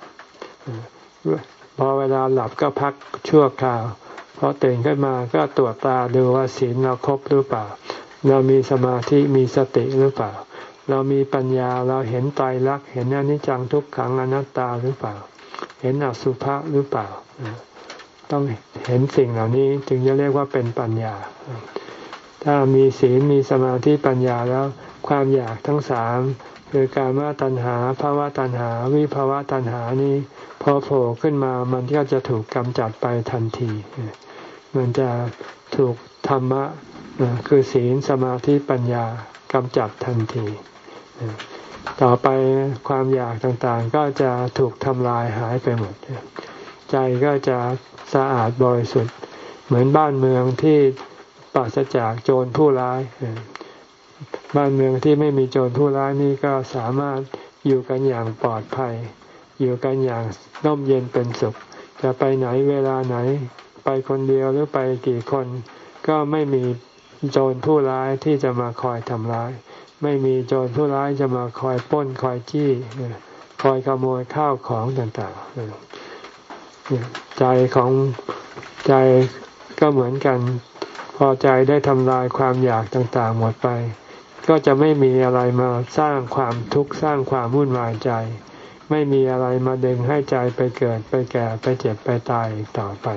พอเวลาหลับก็พักชั่วคราวพอตื่นขึ้นมาก็ตรวจตาดูว่าศีลเราครบหรือเปล่าเรามีสมาธิมีสติหรือเปล่าเรามีปัญญาเราเห็นไตรลักษณ์เห็นอนิจจังทุกขังอนัตตาหรือเปล่าเห็นอสุภะหรือเปล่าต้องเห็นสิ่งเหล่านี้จึงจะเรียกว่าเป็นปัญญาถ้ามีศีลมีสมาธิปัญญาแล้วความอยากทั้งสามคือกามตัณหาภวตัณหาวิภวตัณหานี้พอโผล่ขึ้นมามันก็จะถูกกำจัดไปทันทีมันจะถูกธรรมะคือศีลสมาธิปัญญากำจัดทันทีต่อไปความอยากต่างๆก็จะถูกทำลายหายไปหมดใจก็จะสะอาดบริสุทธิ์เหมือนบ้านเมืองที่ปราศจากโจรผู้ร้ายบ้านเมืองที่ไม่มีโจรผู้ร้ายนี่ก็สามารถอยู่กันอย่างปลอดภัยอยู่กันอย่างร่มเย็นเป็นสุขจะไปไหนเวลาไหนไปคนเดียวหรือไปกี่คนก็ไม่มีโจรผู้ร้ายที่จะมาคอยทำร้ายไม่มีโจรผู้ร้ายจะมาคอยปล้นคอยจี้คอยขโมยข้าวของต่างๆใจของใจก็เหมือนกันพอใจได้ทำลายความอยากต่างๆหมดไปก็จะไม่มีอะไรมาสร้างความทุกข์สร้างความวุ่นวายใจไม่มีอะไรมาดึงให้ใจไปเกิดไปแก่ไปเจ็บไปตายอีกต่อไป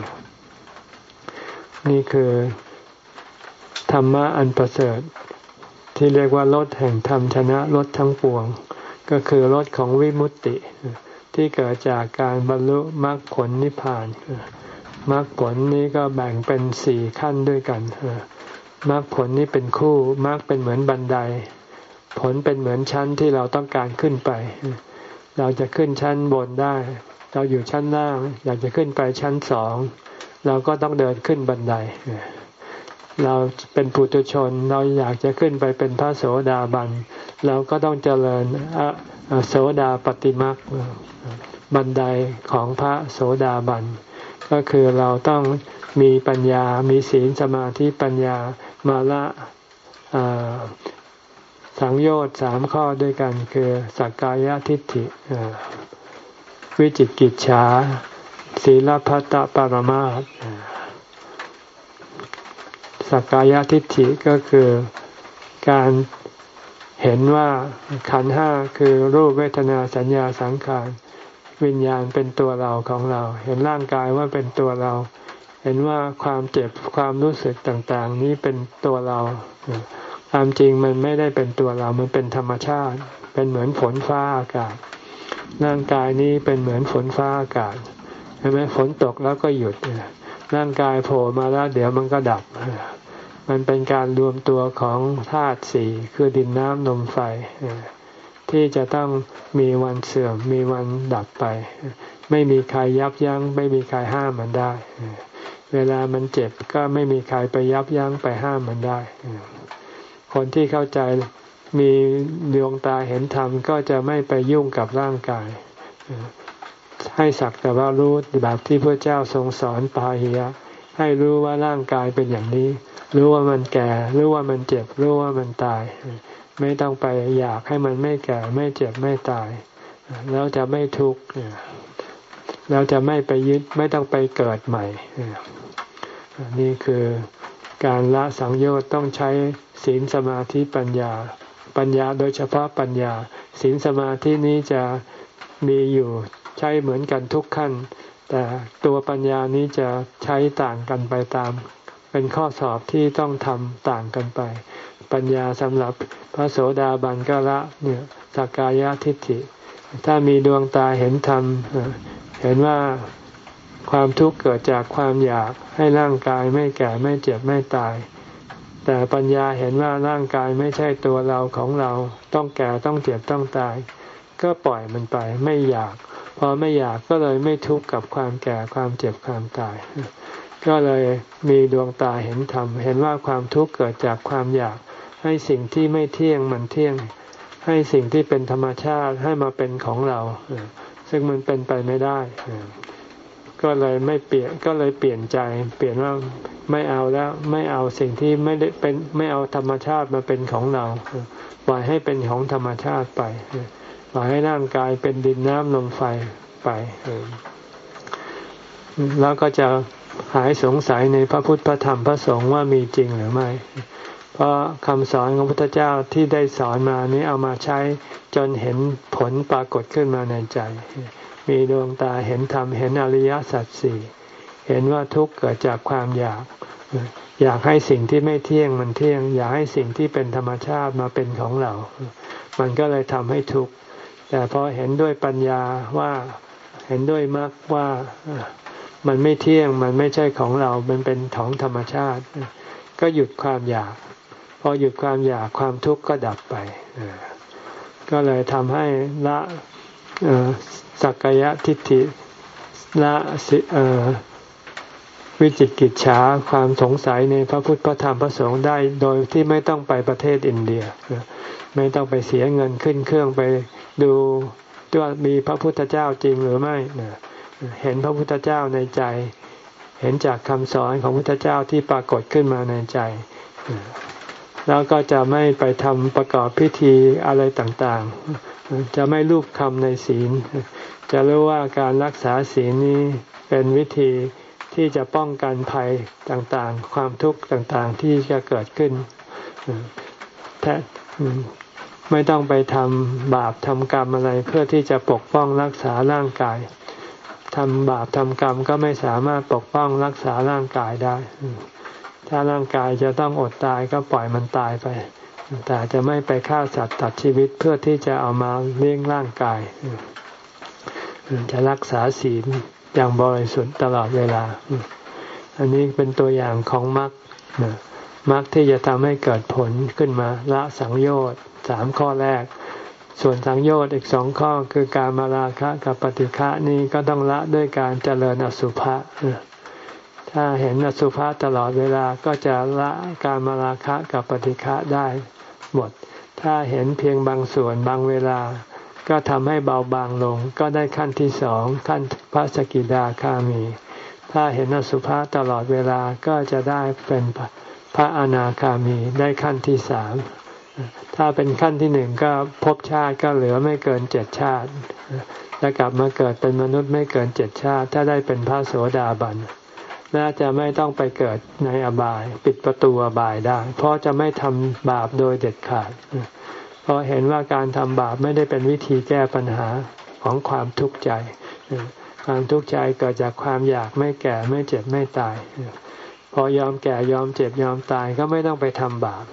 นี่คือธรรมะอันประเสริฐที่เรียกว่ารสแห่งธรรมชนะรสทั้งปวงก็คือรสของวิมุตติที่เกิดจากการบรรลุมรรคผลนิพพานมรรคผลนี้ก็แบ่งเป็นสี่ขั้นด้วยกันมรรคผลนี้เป็นคู่มรรคเป็นเหมือนบันไดผลเป็นเหมือนชั้นที่เราต้องการขึ้นไปเราจะขึ้นชั้นบนได้เราอยู่ชั้นล่างอยากจะขึ้นไปชั้นสองเราก็ต้องเดินขึ้นบันไดเราเป็นปุถุชนเราอยากจะขึ้นไปเป็นพระโสดาบันเราก็ต้องเจริญโสดาปฏิมรรคบันไดของพระโสดาบันก็คือเราต้องมีปัญญามีศีลสมาธิปัญญามาละสังโยชน์สามข้อด้วยกันคือสักกายทิฏฐิวิจิกิจฉาศีลพัตตปรมาสสักกายทิฏฐิก็คือการเห็นว่าขันธ์ห้าคือรูปเวทนาสัญญาสังขารวิญญาณเป็นตัวเราของเราเห็นร่างกายว่าเป็นตัวเราเห็นว่าความเจ็บความรู้สึกต่างๆนี้เป็นตัวเราความจริงมันไม่ได้เป็นตัวเรามันเป็นธรรมชาติเป็นเหมือนฝนฟ้าอากาศร่างกายนี้เป็นเหมือนฝนฟ้าอากาศเห็นไหมฝนตกแล้วก็หยุดร่างกายโผล่มาแล้วเดี๋ยวมันก็ดับมันเป็นการรวมตัวของธาตุสี่คือดินน้ำลมไฟที่จะต้องมีวันเสื่อมมีวันดับไปไม่มีใครยับยั้งไม่มีใครห้ามมันได้เวลามันเจ็บก็ไม่มีใครไปยับยั้งไปห้ามมันได้คนที่เข้าใจมีดวงตาเห็นธรรมก็จะไม่ไปยุ่งกับร่างกายให้สักแต่ว่ารู้แบบที่พระเจ้าทรงสอนปาหิยะให้รู้ว่าร่างกายเป็นอย่างนี้รู้ว่ามันแก่รู้ว่ามันเจ็บรู้ว่ามันตายไม่ต้องไปอยากให้มันไม่แก่ไม่เจ็บไม่ตายแล้วจะไม่ทุกข์เราจะไม่ไปยึดไม่ต้องไปเกิดใหม่นี่คือการละสังโยชน์ต้องใช้ศีลสมาธิปัญญาปัญญาโดยเฉพาะปัญญาศีลสมาธินี้จะมีอยู่ใช้เหมือนกันทุกขั้นแต่ตัวปัญญานี้จะใช้ต่างกันไปตามเป็นข้อสอบที่ต้องทำต่างกันไปปัญญาสำหรับพระโสดาบันก็ละเนี่ยสักกายทิฏฐิถ้ามีดวงตาเห็นธรรมเห็นว่าความทุกข์เกิดจากความอยากให้ร่างกายไม่แก่ไม่เจ็บไม่ตายแต่ปัญญาเห็นว่าร่างกายไม่ใช่ตัวเราของเราต้องแก่ต้องเจ็บต้องตายก็ปล่อยมันไปไม่อยากพอไม่อยากก็เลยไม่ทุกข์กับความแก่ความเจ็บความตายก็เลยมีดวงตาเห็นธรรมเห็นว่าความทุกข์เกิดจากความอยากให้สิ่งที่ไม่เที่ยงมันเที่ยงให้สิ่งที่เป็นธรรมชาติให้มาเป็นของเราซึ่งมันเป็นไปไม่ได้ก็เลยไม่เปลี่ยนก็เลยเปลี่ยนใจเปลี่ยนว่าไม่เอาแล้วไม่เอาสิ่งที่ไม่ได้เป็นไม่เอาธรรมชาติมาเป็นของเราปล่อยให้เป็นของธรรมชาติไปปล่อยให้ร่างกายเป็นดินน้ำลมไฟไปแล้วก็จะหายสงสัยในพระพุทธพระธรรมพระสงฆ์ว่ามีจริงหรือไม่เพราะคำสอนของพระพุทธเจ้าที่ได้สอนมานี้เอามาใช้จนเห็นผลปรากฏขึ้นมาในใจมีดวงตาเห็นธรรมเห็นอริยสัจสี่เห็นว่าทุกข์เกิดจากความอยากอยากให้สิ่งที่ไม่เที่ยงมันเที่ยงอยากให้สิ่งที่เป็นธรรมชาติมาเป็นของเรามันก็เลยทำให้ทุกข์แต่พอเห็นด้วยปัญญาว่าเห็นด้วยมรรคว่ามันไม่เที่ยงมันไม่ใช่ของเรามันเป็นของธรรมชาติก็หยุดความอยากพอหยุดความอยากความทุกข์ก็ดับไปก็เลยทำให้ละสักกายทิฏฐิละวิจิกิจฉาความสงสัยในพระพุทธพระธรรมพระสงฆ์ได้โดยที่ไม่ต้องไปประเทศอินเดียไม่ต้องไปเสียเงินขึ้นเครื่องไปดูว่ามีพระพุทธเจ้าจริงหรือไม่เห็นพระพุทธเจ้าในใจเห็นจากคำสอนของพระพุทธเจ้าที่ปรากฏขึ้นมาในใจแล้วก็จะไม่ไปทำประกอบพิธีอะไรต่างๆจะไม่ลูบคำในศีลจะรู้ว่าการรักษาศีลนี้เป็นวิธีที่จะป้องกันภัยต่างๆความทุกข์ต่างๆที่จะเกิดขึ้นแท้ไม่ต้องไปทำบาปทำกรรมอะไรเพื่อที่จะปกป้องรักษาร่างกายทำบาปทำกรรมก็ไม่สามารถปกป้องรักษาร่างกายได้ถ้าร่างกายจะต้องอดตายก็ปล่อยมันตายไปแต่จะไม่ไปฆ่าสัตว์ตัดชีวิตเพื่อที่จะเอามาเลี้ยงร่างกายจะรักษาศีลอย่างบริสุทธิ์ตลอดเวลาอันนี้เป็นตัวอย่างของมรรคมรรคที่จะทำให้เกิดผลขึ้นมาละสังโยชน์สามข้อแรกส่วนสังโยชน์อีกสองข้อคือการมาราคะกับปฏิฆะนี้ก็ต้องละด้วยการเจริญอสุภะถ้าเห็นอสุภะตลอดเวลาก็จะละการมาราคะกับปฏิฆะได้หมดถ้าเห็นเพียงบางส่วนบางเวลาก็ทำให้เบาบางลงก็ได้ขั้นที่สองขั้นพระสกิทาคามีถ้าเห็นอสุภะตลอดเวลาก็จะได้เป็นพระอนาคามีได้ขั้นที่สามถ้าเป็นขั้นที่หนึ่งก็ภพชาติก็เหลือไม่เกินเจ็ดชาติแล้วกลับมาเกิดเป็นมนุษย์ไม่เกินเจ็ดชาติถ้าได้เป็นพระโสดาบันและจะไม่ต้องไปเกิดในอบายปิดประตูอบายได้เพราะจะไม่ทำบาปโดยเด็ดขาดเพราะเห็นว่าการทำบาปไม่ได้เป็นวิธีแก้ปัญหาของความทุกข์ใจความทุกข์ใจเกิดจากความอยากไม่แก่ไม่เจ็บไม่ตายพอยอมแก่ยอมเจ็บยอมตายก็ไม่ต้องไปทำบาป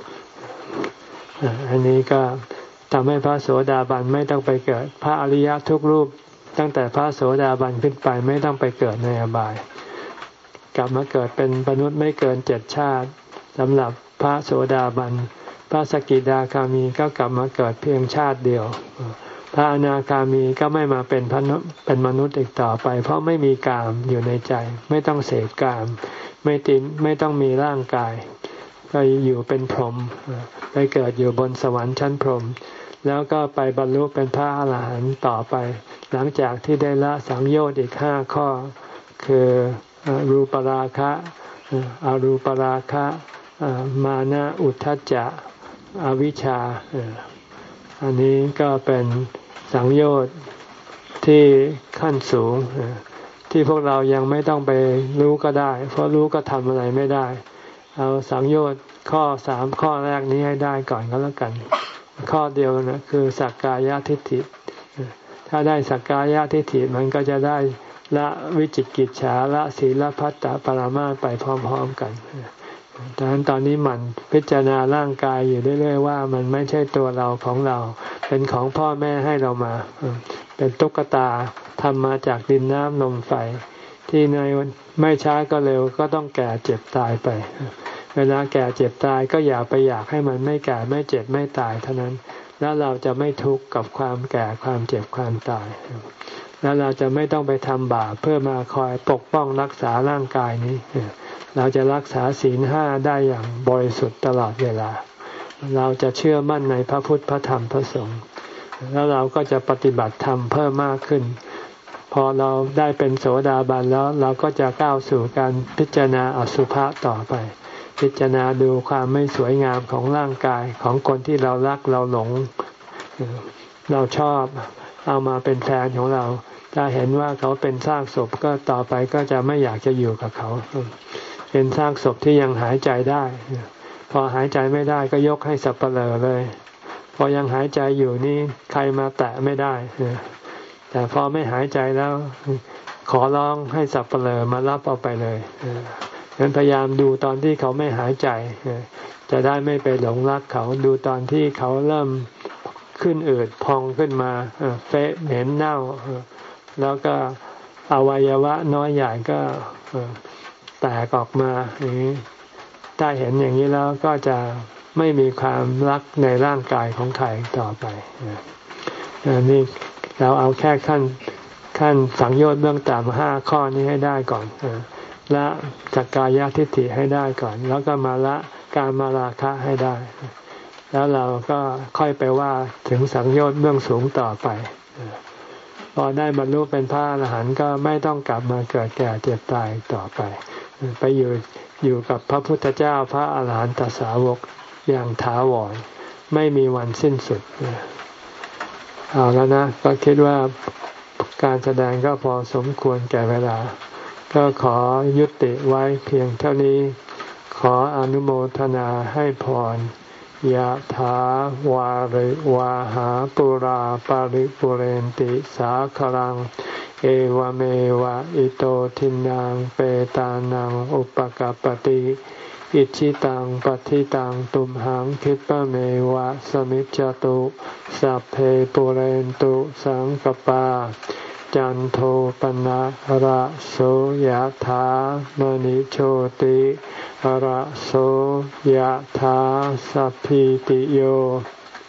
อันนี้ก็ทำให้พระโสดาบันไม่ต้องไปเกิดพระอริยะทุกรูปตั้งแต่พระโสดาบันขึ้นไปไม่ต้องไปเกิดในอบายกลับมาเกิดเป็นมนุษย์ไม่เกินเจ็ดชาติสำหรับพระโสดาบันพระสกิทาคามีก็กลับมาเกิดเพียงชาติเดียวพระอนาคามีก็ไม่มาเป็นพระเป็นมนุษย์อีกต่อไปเพราะไม่มีกามอยู่ในใจไม่ต้องเสพกามไม่ติดไม่ต้องมีร่างกายก็อยู่เป็นพรหมไปเกิดอยู่บนสวรรค์ชั้นพรหมแล้วก็ไปบรรลุเป็นพระอรหันต์ต่อไปหลังจากที่ได้ละสังโยชน์อีกห้าข้อคือรูปราคะอรูปราคะมานะอุทธัจจะอวิชชาอันนี้ก็เป็นสังโยชน์ที่ขั้นสูงที่พวกเรายังไม่ต้องไปรู้ก็ได้เพราะรู้ก็ทำอะไรไม่ได้เอาสังโยชน์ข้อสามข้อแรกนี้ให้ได้ก่อนก็แล้วกันข้อเดียวนะคือสักกายทิฏฐิถ้าได้สักกายทิฏฐิมันก็จะได้ละวิจิกิจฉาละศีลพัตตปรามาสไปพร้อมๆกันดังนั้นตอนนี้มันพิจารณาร่างกายอยู่เรื่อยๆว่ามันไม่ใช่ตัวเราของเราเป็นของพ่อแม่ให้เรามาเป็นตุ๊กตาทำมาจากดินน้ำลมไฟที่ในไม่ช้าก็เร็วก็ต้องแก่เจ็บตายไปเวลาแก่เจ็บตายก็อย่าไปอยากให้มันไม่แก่ไม่เจ็บไม่ตายเท่านั้นแล้วเราจะไม่ทุกข์กับความแก่ความเจ็บความตายแล้วเราจะไม่ต้องไปทำบาปเพื่อมาคอยปกป้องรักษาร่างกายนี้เราจะรักษาศีลห้าได้อย่างบริสุทธิ์ตลอดเวลาเราจะเชื่อมั่นในพระพุทธพระธรรมพระสงฆ์แล้วเราก็จะปฏิบัติธรรมเพิ่มมากขึ้นพอเราได้เป็นโสดาบันแล้วเราก็จะก้าวสู่การพิจารณาอสุภะต่อไปพิจารณาดูความไม่สวยงามของร่างกายของคนที่เรารักเราหลงเราชอบเอามาเป็นแฟนของเราถ้าเห็นว่าเขาเป็นซากศพก็ต่อไปก็จะไม่อยากจะอยู่กับเขาเป็นซากศพที่ยังหายใจได้พอหายใจไม่ได้ก็ยกให้สัปเหร่อเลยพอยังหายใจอยู่นี่ใครมาแตะไม่ได้แต่พอไม่หายใจแล้วขอร้องให้สัปเหร่อมารับเอาไปเลยงั้นพยายามดูตอนที่เขาไม่หายใจจะได้ไม่ไปหลงรักเขาดูตอนที่เขาเริ่มขึ้นอืดพองขึ้นมาเฟะเหม็นเน่าแล้วก็อวัยวะน้อยใหญ่ก็แตกออกมาอย่างนี้ถ้าเห็นอย่างนี้แล้วก็จะไม่มีความรักในร่างกายของใครต่อไปนี่เราเอาแค่ขั้นขั้นสังโยชน์เบื้องต่ำห้าข้อนี้ให้ได้ก่อนละสักกายทิฏฐิให้ได้ก่อนแล้วก็มาละกามราคะให้ได้แล้วเราก็ค่อยไปว่าถึงสังโยชน์เบื้องสูงต่อไปพอได้บรรลุเป็นพระอรหันต์ก็ไม่ต้องกลับมาเกิดแก่เจ็บตายต่อไปไปอยู่อยู่กับพระพุทธเจ้าพระอรหันตสาวกอย่างถาวรไม่มีวันสิ้นสุดเอาแล้วนะก็คิดว่าการแสดงก็พอสมควรแก่เวลาก็ขอยุติไว้เพียงเท่านี้ขออนุโมทนาให้พรยะถาวาริวาหาปุราปาริปุเรนติสาคลังเอวเมวะอิโตทินังเปตานังอุปกัปปติอิชิตังปฏิตังตุมหังคิปะเมวะสมิจจตุสัพเพปุเรนตุสังกปาจันโทปนะระโสยถามณิโชติระโสยถาสัพพิติโย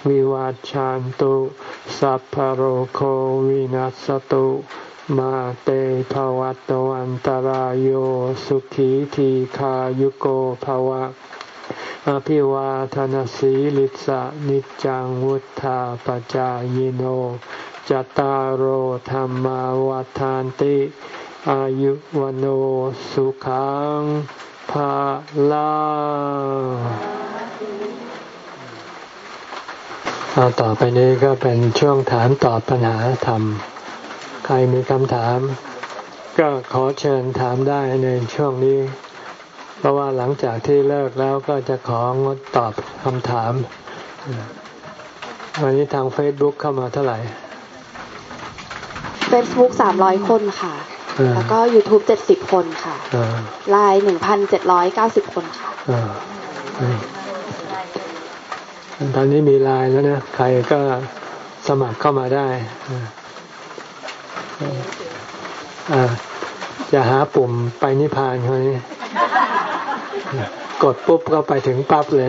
วิวัชชันตุสัพพะโรโควินัสตุมาเตภวัตวันตรายโยสุขีทีขายุโกภวะอภิวาทนาสีลิสะนิจังวุธาปจายโนจตารโหธรรมวาทานติอายุวโนสุขังภาลังต่อไปนี้ก็เป็นช่วงถามตอบปัญหาธรรมใครมีคำถามก็ขอเชิญถามได้ในช่วงนี้เพราะว่าหลังจากที่เลิกแล้วก็จะของดตอบคำถามวันนี้ทาง Facebook เข้ามาเท่าไหร่ Facebook สามร้อยคนค่ะแล้วก็ YouTube เจ็ดสิบคนค่ะไลน์ หนึ่งพันเจ็ดร้อยเก้าสิบ คนค่ะตอนนี้มีไลน์แล้วนะใครก็สมัครเข้ามาได้จะหาปุ่มไปนิพพานเขานี้กดปุ๊บก็ไปถึงปั๊บเลย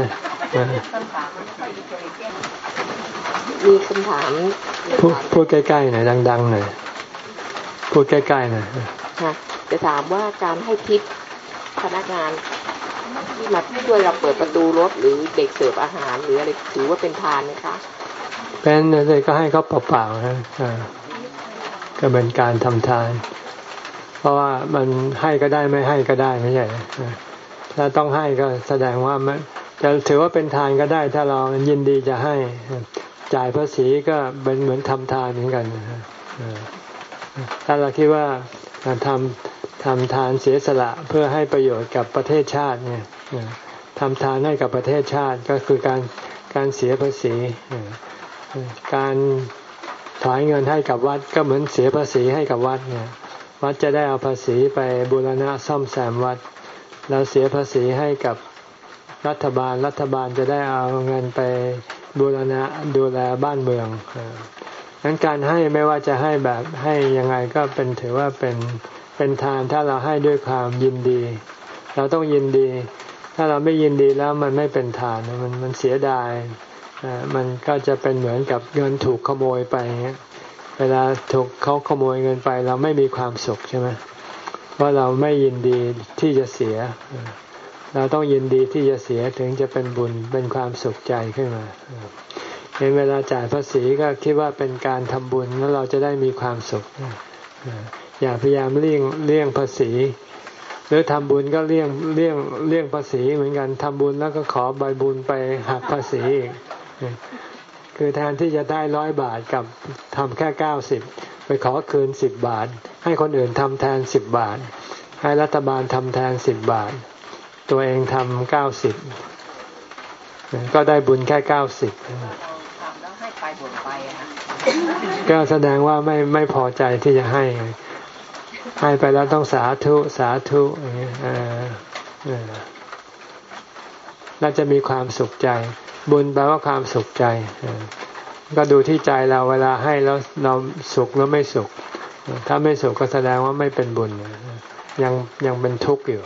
มีคำถามพูดพูดใกล้ๆหน่อยดังๆหน่อยพูดใกล้ๆหน่อยค่ะจะถามว่าการให้ทิปพนักงานที่มาช่วยเราเปิดประตูรถหรือเด็กเสิร์ฟอาหารหรืออะไรถือว่าเป็นทานไหมคะเป็นเลยก็ให้เขาเปล่าๆนะก็เป็นการทำทานเพราะว่ามันให้ก็ได้ไม่ให้ก็ได้ไม่ใช่ถ้าต้องให้ก็แสดงว่ามันจะถือว่าเป็นทานก็ได้ถ้าเรายินดีจะให้จ่ายภาษีก็เป็นเหมือนทำทานเหมือนกันถ้าเราคิดว่าทำทำทานเสียสละเพื่อให้ประโยชน์กับประเทศชาติเนี่ยทำทานให้กับประเทศชาติก็คือการการเสียภาษีการถวายเงินให้กับวัดก็เหมือนเสียภาษีให้กับวัดเนี่ยวัดจะได้เอาภาษีไปบูรณะซ่อมแซมวัดแล้วเสียภาษีให้กับรัฐบาลรัฐบาลจะได้เอาเงินไปบูรณะดูแลบ้านเมืองงั้นการให้ไม่ว่าจะให้แบบให้ยังไงก็เป็นถือว่าเป็นเป็นทานถ้าเราให้ด้วยความยินดีเราต้องยินดีถ้าเราไม่ยินดีแล้วมันไม่เป็นทานมันมันเสียดายมันก็จะเป็นเหมือนกับเงินถูกขโมยไปเงี้ยเวลาถูกเขาขโมยเงินไปเราไม่มีความสุขใช่ไหมเพราะเราไม่ยินดีที่จะเสียเราต้องยินดีที่จะเสียถึงจะเป็นบุญเป็นความสุขใจขึ้นมาเห็นเวลาจ่ายภาษีก็คิดว่าเป็นการทำบุญแล้วเราจะได้มีความสุขอย่าพยายามเลี่ยงเลี่ยงภาษีหรือทำบุญก็เลี่ยงเลี่ยงเลี่ยงภาษีเหมือนกันทำบุญแล้วก็ขอใบบุญไปหักภาษีอีกคือแทนที่จะได้ร้อยบาทกับทำแค่เก้าสิบไปขอคืนสิบบาทให้คนอื่นทำแทนสิบบาทให้รัฐบาลทำแทนสิบบาทตัวเองทำเก้าสิบก็ได้บุญแค่เก้าสิบก็แสดงว่าไม่ไม่พอใจที่จะให้ให้ไปแล้วต้องสาธุสาธุอย่างเงี้ยแล้วจะมีความสุขใจบุญแปลว่าความสุขใจก็ดูที่ใจเราเวลาให้แล้วเราสุขหรือไม่สุขถ้าไม่สุขก็แสดงว่าไม่เป็นบุญยังยังเป็นทุกข์อยู่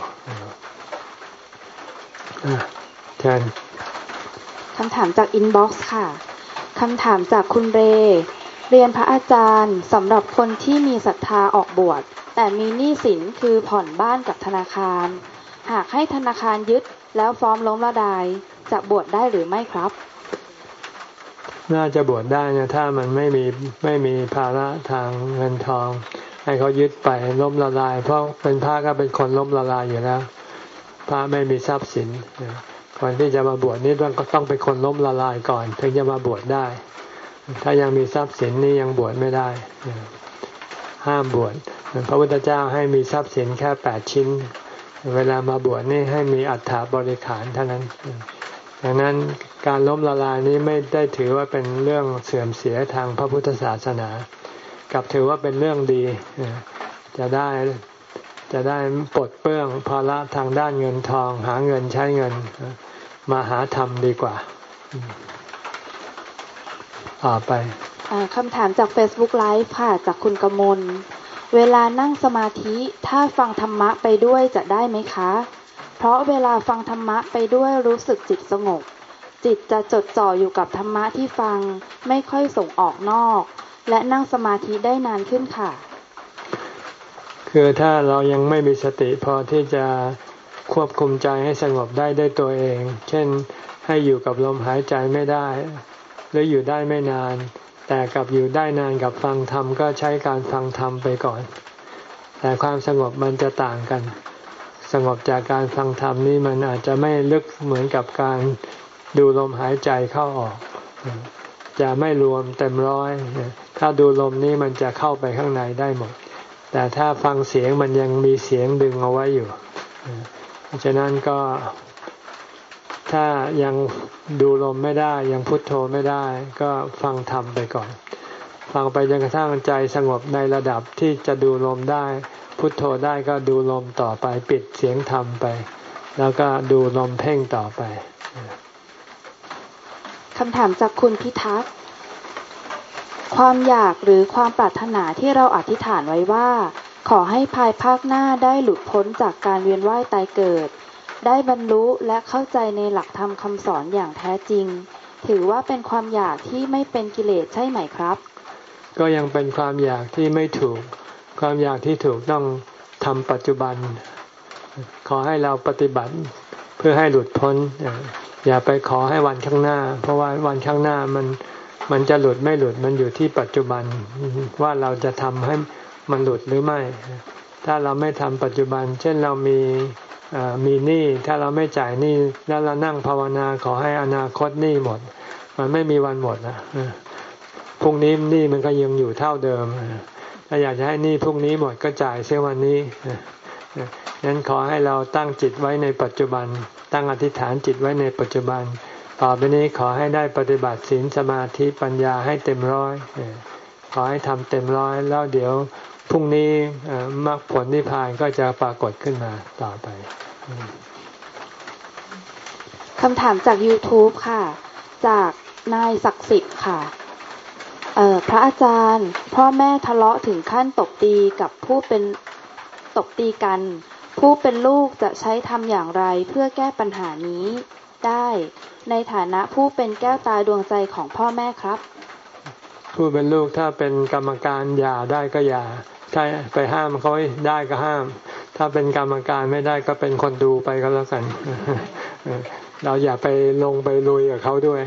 เชิญคำถามจากอินบ็อกซ์ค่ะคำถามจากคุณเรเรียนพระอาจารย์สำหรับคนที่มีศรัทธาออกบวชแต่มีหนี้สินคือผ่อนบ้านกับธนาคารหากให้ธนาคารยึดแล้วฟ้องล้มละลายจะบวชได้หรือไม่ครับน่าจะบวชได้นะถ้ามันไม่มีไม่มีภาระทางเงินทองให้เขายึดไปล้มละลายเพราะเป็นพระก็เป็นคนล้มละลายอยู่แล้วพระไม่มีทรัพย์สินก่อนที่จะมาบวชนี่ต้องก็ต้องเป็นคนล้มละลายก่อนถึงจะมาบวชได้ถ้ายังมีทรัพย์สินนี่ยังบวชไม่ได้ห้ามบวชพระพุทธเจ้าให้มีทรัพย์สินแค่แปดชิ้นเวลามาบวชนี่ให้มีอัฐบริขารเท่านั้นดังนั้นการล้มละลายนี้ไม่ได้ถือว่าเป็นเรื่องเสื่อมเสียทางพระพุทธศาสนากลับถือว่าเป็นเรื่องดีจะได้จะได้ปลดเปลื้องภาระทางด้านเงินทองหาเงินใช้เงินมาหาธรรมดีกว่าต่อไปคำถามจาก Facebook Live ค่ะจากคุณกมลเวลานั่งสมาธิถ้าฟังธรรมะไปด้วยจะได้ไหมคะเพราะเวลาฟังธรรมะไปด้วยรู้สึกจิตสงบจิตจะจดจ่ออยู่กับธรรมะที่ฟังไม่ค่อยส่งออกนอกและนั่งสมาธิได้นานขึ้นค่ะคือถ้าเรายังไม่มีสติพอที่จะควบคุมใจให้สงบได้ด้วยตัวเองเช่นให้อยู่กับลมหายใจไม่ได้หรืออยู่ได้ไม่นานแต่กับอยู่ได้นานกับฟังธรรมก็ใช้การฟังธรรมไปก่อนแต่ความสงบมันจะต่างกันสงบจากการฟังธรรมนี่มันอาจจะไม่ลึกเหมือนกับการดูลมหายใจเข้าออกจะไม่รวมเต็มร้อยถ้าดูลมนี่มันจะเข้าไปข้างในได้หมดแต่ถ้าฟังเสียงมันยังมีเสียงดึงเอาไว้อยู่เพราะฉะนั้นก็ถ้ายังดูลมไม่ได้ยังพุทโธไม่ได้ก็ฟังธรรมไปก่อนฟังไปจนกระทั่งใจสงบในระดับที่จะดูลมได้พุทโธได้ก็ดูลมต่อไปปิดเสียงธรรมไปแล้วก็ดูลมเพ่งต่อไปคำถามจากคุณพิทักษ์ความอยากหรือความปรารถนาที่เราอธิษฐานไว้ว่าขอให้ภายภาคหน้าได้หลุดพ้นจากการเวียนว่ายตายเกิดได้บรรลุและเข้าใจในหลักธรรมคำสอนอย่างแท้จริงถือว่าเป็นความอยากที่ไม่เป็นกิเลสใช่ไหมครับก็ยังเป็นความอยากที่ไม่ถูกความอยากที่ถูกต้องทำปัจจุบันขอให้เราปฏิบัติเพื่อให้หลุดพ้นอย่าไปขอให้วันข้างหน้าเพราะว่าวันข้างหน้ามันมันจะหลุดไม่หลุดมันอยู่ที่ปัจจุบันว่าเราจะทำให้มันหลุดหรือไม่ถ้าเราไม่ทำปัจจุบันเช่นเรามีมีหนี้ถ้าเราไม่จ่ายหนี้แล้วเรานั่งภาวนาขอให้อนาคตหนี้หมดมันไม่มีวันหมดนะพรุ่งนี้หนี้มันก็ยังอยู่เท่าเดิมถ้าอยากจะให้หนี้พรุ่งนี้หมดก็จ่ายเสียวันนี้นั้นขอให้เราตั้งจิตไว้ในปัจจุบันตั้งอธิษฐานจิตไว้ในปัจจุบันต่อไปนี้ขอให้ได้ปฏิบัติศีลสมาธิปัญญาให้เต็มร้อยขอให้ทำเต็มร้อยแล้วเดี๋ยวพรุ่งนี้มรรคผลนิพพานก็จะปรากฏขึ้นมาต่อไปคำถามจาก YouTube ค่ะจากนายศักดิ์สิทธิ์ค่ะเอ่อพระอาจารย์พ่อแม่ทะเลาะถึงขั้นตบตีกับผู้เป็นตบตีกันผู้เป็นลูกจะใช้ทำอย่างไรเพื่อแก้ปัญหานี้ได้ในฐานะผู้เป็นแก้วตาดวงใจของพ่อแม่ครับผู้เป็นลูกถ้าเป็นกรรมการหย่าได้ก็หย่าถ้าไปห้ามเขาได้ก็ห้ามถ้าเป็นกรรมการไม่ได้ก็เป็นคนดูไปก็แล้วกันเราอย่าไปลงไปลุยกับเขาด้วย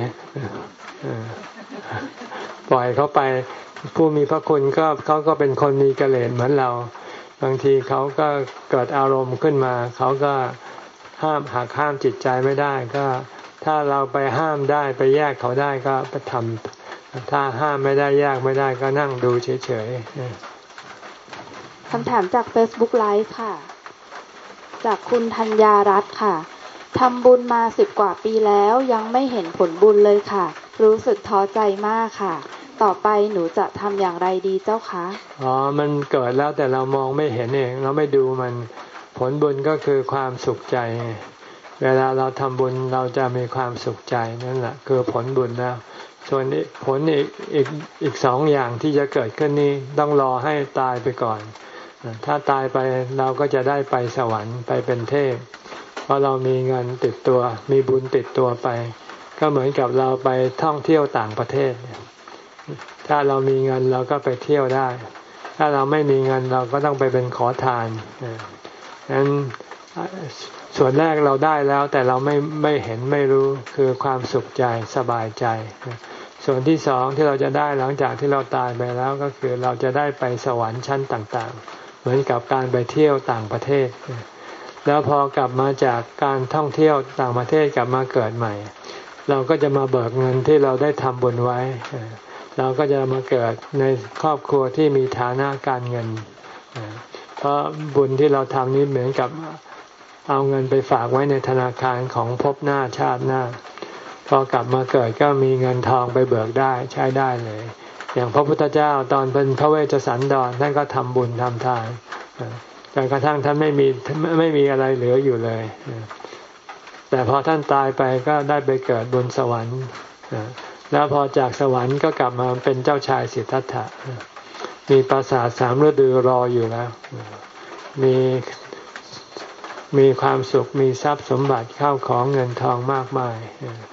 ปล่อยเขาไปผู้มีพระคุณก็เขาก็เป็นคนมีกิเลสเหมือนเราบางทีเขาก็เกิดอารมณ์ขึ้นมาเขาก็ห้ามหากห้ามจิตใจไม่ได้ก็ถ้าเราไปห้ามได้ไปแยกเขาได้ก็ไปทำถ้าห้ามไม่ได้แยกไม่ได้ก็นั่งดูเฉยๆคำถามจาก Facebook Live ค่ะจากคุณธัญญารัตน์ค่ะทำบุญมาสิบกว่าปีแล้วยังไม่เห็นผลบุญเลยค่ะรู้สึกท้อใจมากค่ะต่อไปหนูจะทำอย่างไรดีเจ้าคะอ๋อมันเกิดแล้วแต่เรามองไม่เห็นเองเราไม่ดูมันผลบุญก็คือความสุขใจเวลาเราทำบุญเราจะมีความสุขใจนั่นแหละคือผลบุญแล้วส่วนผลอีกอีกอีกสองอย่างที่จะเกิดขึ้นนี้ต้องรอให้ตายไปก่อนถ้าตายไปเราก็จะได้ไปสวรรค์ไปเป็นเทพเพราะเรามีเงินติดตัวมีบุญติดตัวไปก็เหมือนกับเราไปท่องเที่ยวต่างประเทศถ้าเรามีเงินเราก็ไปเที่ยวได้ถ้าเราไม่มีเงินเราก็ต้องไปเป็นขอทานนั้นส่วนแรกเราได้แล้วแต่เราไม่ไม่เห็นไม่รู้คือความสุขใจสบายใจส่วนที่สองที่เราจะได้หลังจากที่เราตายไปแล้วก็คือเราจะได้ไปสวรรค์ชั้นต่างๆเหมือนกับการไปเที่ยวต่างประเทศแล้วพอกลับมาจากการท่องเที่ยวต่างประเทศกลับมาเกิดใหม่เราก็จะมาเบิกเงินที่เราได้ทำบุญไว้เราก็จะมาเกิดในครอบครัวที่มีฐานะการเงินเพราะบุญที่เราทำนี้เหมือนกับเอาเงินไปฝากไว้ในธนาคารของภพหน้าชาติหน้าพอกลับมาเกิดก็มีเงินทองไปเบิกได้ใช้ได้เลยอย่างพระพุทธเจ้าตอนเป็นพระเวชสันดรท่านก็ทำบุญทำทานจนกระทั่งท่านไม่มีไม่มีอะไรเหลืออยู่เลยแต่พอท่านตายไปก็ได้ไปเกิดบนสวรรค์แล้วพอจากสวรรค์ก็กลับมาเป็นเจ้าชายสิทธัตถะมีปราสาทสามฤดูรออยู่แล้วมีมีความสุขมีทรัพย์สมบัติเข้าของเงินทองมากมาย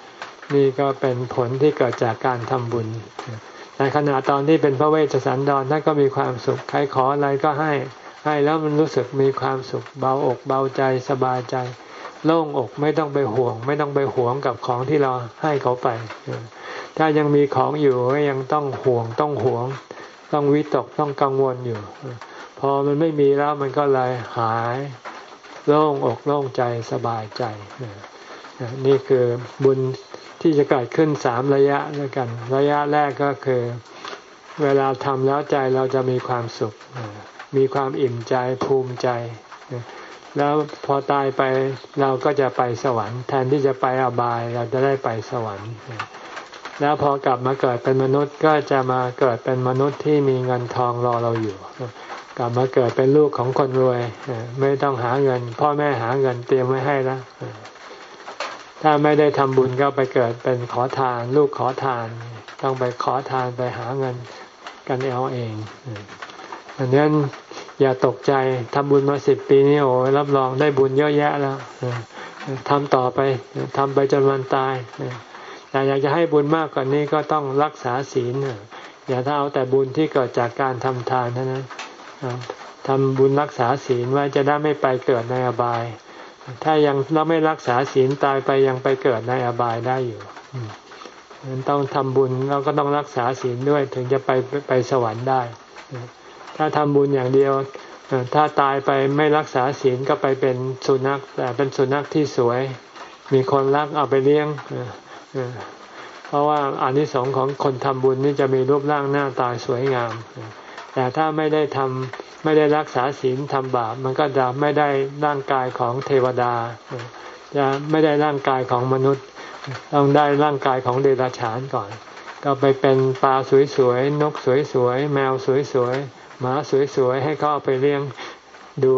นี่ก็เป็นผลที่เกิดจากการทำบุญในขณะตอนที่เป็นพระเวชสันดรท่านก็มีความสุขใครขออะไรก็ให้ให้แล้วมันรู้สึกมีความสุขเบาอกเบาใจสบายใจโล่งอกไม่ต้องไปห่วงไม่ต้องไปหวงกับของที่เราให้เขาไปถ้ายังมีของอยู่ก็ยังต้องห่วงต้องหวงต้องวิตกต้องกังวลอยู่พอมันไม่มีแล้วมันก็เลยหายโล่งอกโล่งใจสบายใจนี่คือบุญที่จะเกิดขึ้นสามระยะด้วยกันระยะแรกก็คือเวลาทำแล้วใจเราจะมีความสุขมีความอิ่มใจภูมิใจแล้วพอตายไปเราก็จะไปสวรรค์แทนที่จะไปอบายเราจะได้ไปสวรรค์แล้วพอกลับมาเกิดเป็นมนุษย์ก็จะมาเกิดเป็นมนุษย์ที่มีเงินทองรอเราอยู่กลับมาเกิดเป็นลูกของคนรวยไม่ต้องหาเงินพ่อแม่หาเงินเตรียมไว้ให้แล้วถ้าไม่ได้ทำบุญก็ไปเกิดเป็นขอทานลูกขอทานต้องไปขอทานไปหาเงินกันเอาเองอันนั้นอย่าตกใจทำบุญมาสิบปีนี่โอ้รับรองได้บุญเยอะแยะแล้วทำต่อไปทำไปจนวันตายแต่อยากจะให้บุญมากกว่านี้ก็ต้องรักษาศีลอย่าถ้าเอาแต่บุญที่เกิดจากการทำทานเท่านั้นทำบุญรักษาศีลไว้จะได้ไม่ไปเกิดในอบายถ้ายังเราไม่รักษาศีลตายไปยังไปเกิดในอบายได้อยู่ต้องทำบุญเราก็ต้องรักษาศีลด้วยถึงจะไปไปสวรรค์ได้ถ้าทำบุญอย่างเดียวถ้าตายไปไม่รักษาศีลก็ไปเป็นสุนัขแต่เป็นสุนัขที่สวยมีคนรักเอาไปเลี้ยงเพราะว่าอานิสงส์ของคนทำบุญนี่จะมีรูปร่างหน้าตาสวยงามแต่ถ้าไม่ได้ทำไม่ได้รักษาศีลทำบาปมันก็จะไม่ได้ร่างกายของเทวดาจะไม่ได้ร่างกายของมนุษย์ต้องได้ร่างกายของเดรัจฉานก่อนก็ไปเป็นปลาสวยๆนกสวยๆแมวสวยๆหมาสวยๆให้เขาเอาไปเลี้ยงดู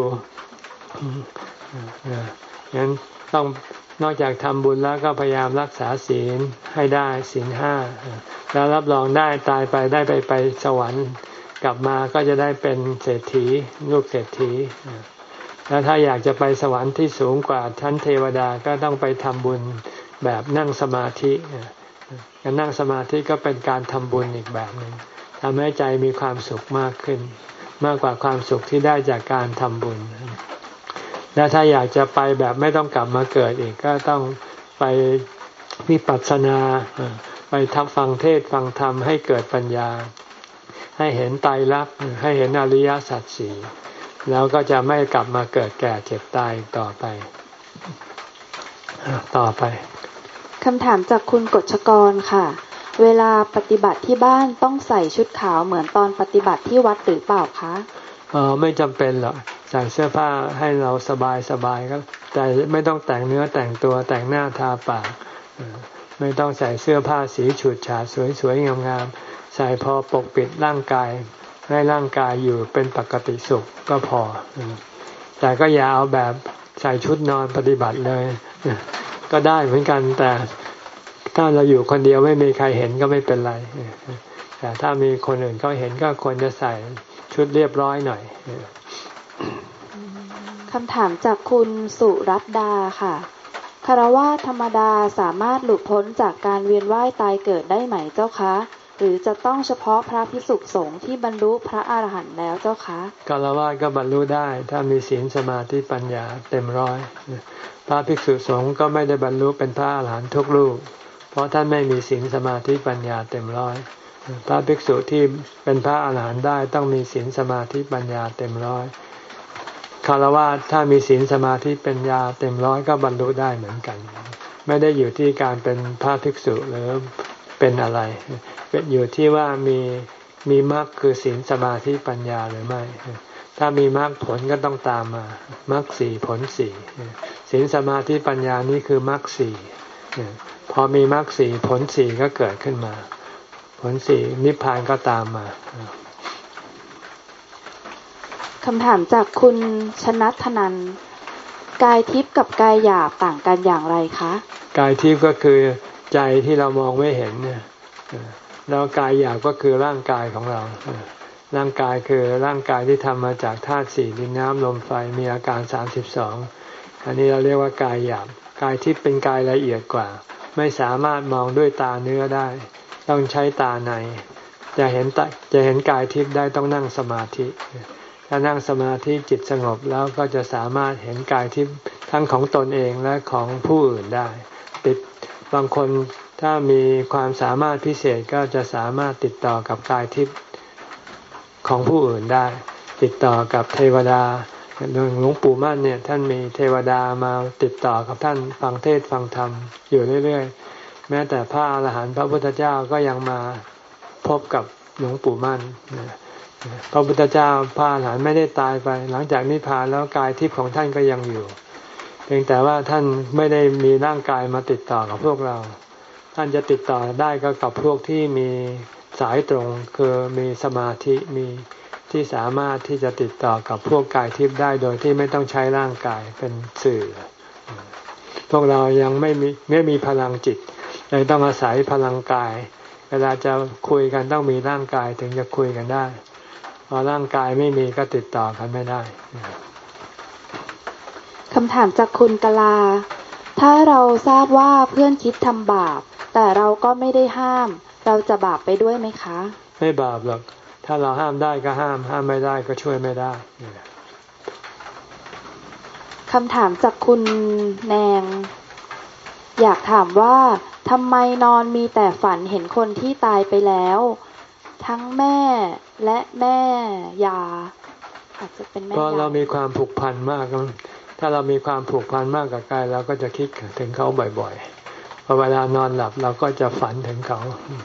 งั้นต้องนอกจากทำบุญแล้วก็พยายามรักษาศีลให้ได้ศีลห้าแล้วรับรองได้ตายไปได้ไปไปสวรรค์กลับมาก็จะได้เป็นเศรษฐีลูกเศรษฐีแล้วถ้าอยากจะไปสวรรค์ที่สูงกว่าชั้นเทวดาก็ต้องไปทำบุญแบบนั่งสมาธิการนั่งสมาธิก็เป็นการทำบุญอีกแบบหนึ่งทำให้ใจมีความสุขมากขึ้นมากกว่าความสุขที่ได้จากการทำบุญและถ้าอยากจะไปแบบไม่ต้องกลับมาเกิดอีกก็ต้องไปวิปัสสนาไปทำฟังเทศน์ฟังธรรมให้เกิดปัญญาให้เห็นไตรลักษณ์ให้เห็นอริยสัจสี่แล้วก็จะไม่กลับมาเกิดแก่เจ็บตายต่อไปต่อไปคำถามจากคุณกฤษกรค่ะเวลาปฏิบัติที่บ้านต้องใส่ชุดขาวเหมือนตอนปฏิบัติที่วัดหรือเปล่าคะเออไม่จำเป็นหรอกใส่เสื้อผ้าให้เราสบายสบายก็แต่ไม่ต้องแต่งเนื้อแต่งตัวแต่งหน้าทาปากไม่ต้องใส่เสื้อผ้าสีฉูดฉาดสวยๆงามๆใส่พอปกปิดร่างกายให้ร่างกายอยู่เป็นปกติสุขก็พอแต่ก็อย่าเอาแบบใส่ชุดนอนปฏิบัติเลยก็ได้เหมือนกันแต่ถ้าเราอยู่คนเดียวไม่มีใครเห็นก็ไม่เป็นไรแต่ถ้ามีคนอื่นเขาเห็นก็ควรจะใส่ชุดเรียบร้อยหน่อยคำถามจากคุณสุรัตดาค่ะคฤหัสถ์ธรรมดาสามารถหลุดพ้นจากการเวียนว่ายตายเกิดได้ไหมเจ้าคะหรือจะต้องเฉพาะพระภิกษุสงฆ์ที่บรรลุพระอรหันต์แล้วเจ้าคะคฤหัสถ์ก็บรรลุได้ถ้ามีศีลสมาธิปัญญาเต็มร้อยพระภิกษุสงฆ์ก็ไม่ได้บรรลุเป็นพระอรหันต์ทุกรูปเพราะท่านไม่มีศีลสมาธิปัญญาเต็มร้อยพระภิกษุที่เป็นพระอรหันต์ได้ต้องมีศีลสมาธิปัญญาเต็มร้อยคฤหัสถ์ถ้ามีศีลสมาธิปัญญาเต็มร้อยก็บรรลุได้เหมือนกันไม่ได้อยู่ที่การเป็นพระภิกษุหรือเป็นอะไรเป็นอยู่ที่ว่ามีมีมรรคคือศีลสมาธิปัญญาหรือไม่ถ้ามีมรรคผลก็ต้องตามมามรรคสี่ผลสี่ศีลสมาธิปัญญานี่คือมรรคสี่พอมีมรรคสี่ผลสี่ก็เกิดขึ้นมาผลสี่นิพพานก็ตามมาคำถามจากคุณชนัทธนันกายทิพย์กับกายหยาบต่างกันอย่างไรคะกายทิพย์ก็คือใจที่เรามองไม่เห็นเนี่ยแล้วกายหยาบก็คือร่างกายของเราร่างกายคือร่างกายที่ทำมาจากธาตุสี่ดินน้ำลมไฟมีอาการสามสิบสองอันนี้เราเรียกว่ากายหยาบกายทิพย์เป็นกายละเอียดกว่าไม่สามารถมองด้วยตาเนื้อได้ต้องใช้ตาในจะเห็นจะเห็นกายทิพย์ได้ต้องนั่งสมาธิถ้านั่งสมาธิจิตสงบแล้วก็จะสามารถเห็นกายทิพย์ทั้งของตนเองและของผู้อื่นได้ติดบางคนถ้ามีความสามารถพิเศษก็จะสามารถติดต่อกับกายทิพย์ของผู้อื่นได้ติดต่อกับเทวดาหลวงปู่มั่นเนี่ยท่านมีเทวดามาติดต่อกับท่านฟังเทศฟังธรรมอยู่เรื่อยๆแม้แต่พระอรหันต์พระพุทธเจ้าก็ยังมาพบกับหลวงปู่มั่นพระพุทธเจ้าพระอรหันต์ไม่ได้ตายไปหลังจากนิพพานแล้วกายทิพย์ของท่านก็ยังอยู่เพียงแต่ว่าท่านไม่ได้มีร่างกายมาติดต่อกับพวกเราท่านจะติดต่อได้ก็กับพวกที่มีสายตรงคือมีสมาธิมีที่สามารถที่จะติดต่อกับพวกกายทิพย์ได้โดยที่ไม่ต้องใช้ร่างกายเป็นสื่อพวกเรายังไม่มีไม่มีพลังจิตเลยต้องอาศัยพลังกายเวลาจะคุยกันต้องมีร่างกายถึงจะคุยกันได้พอร่างกายไม่มีก็ติดต่อกันไม่ได้คำถามจากคุณกลาถ้าเราทราบว่าเพื่อนคิดทำบาปแต่เราก็ไม่ได้ห้ามเราจะบาปไปด้วยไหมคะไม่บาปหรอกถ้าเราห้ามได้ก็ห้ามห้ามไม่ได้ก็ช่วยไม่ได้คำถามจากคุณแนงอยากถามว่าทำไมนอนมีแต่ฝันเห็นคนที่ตายไปแล้วทั้งแม่และแม่ยาอาจจะเป็นแม่ยาเพราะเรามีความผูกพันมากถ้าเรามีความผูกพันมากกับกายเราก็จะคิดถึงเขาบ่อยๆพอเวลานอนหลับเราก็จะฝันถึงเขา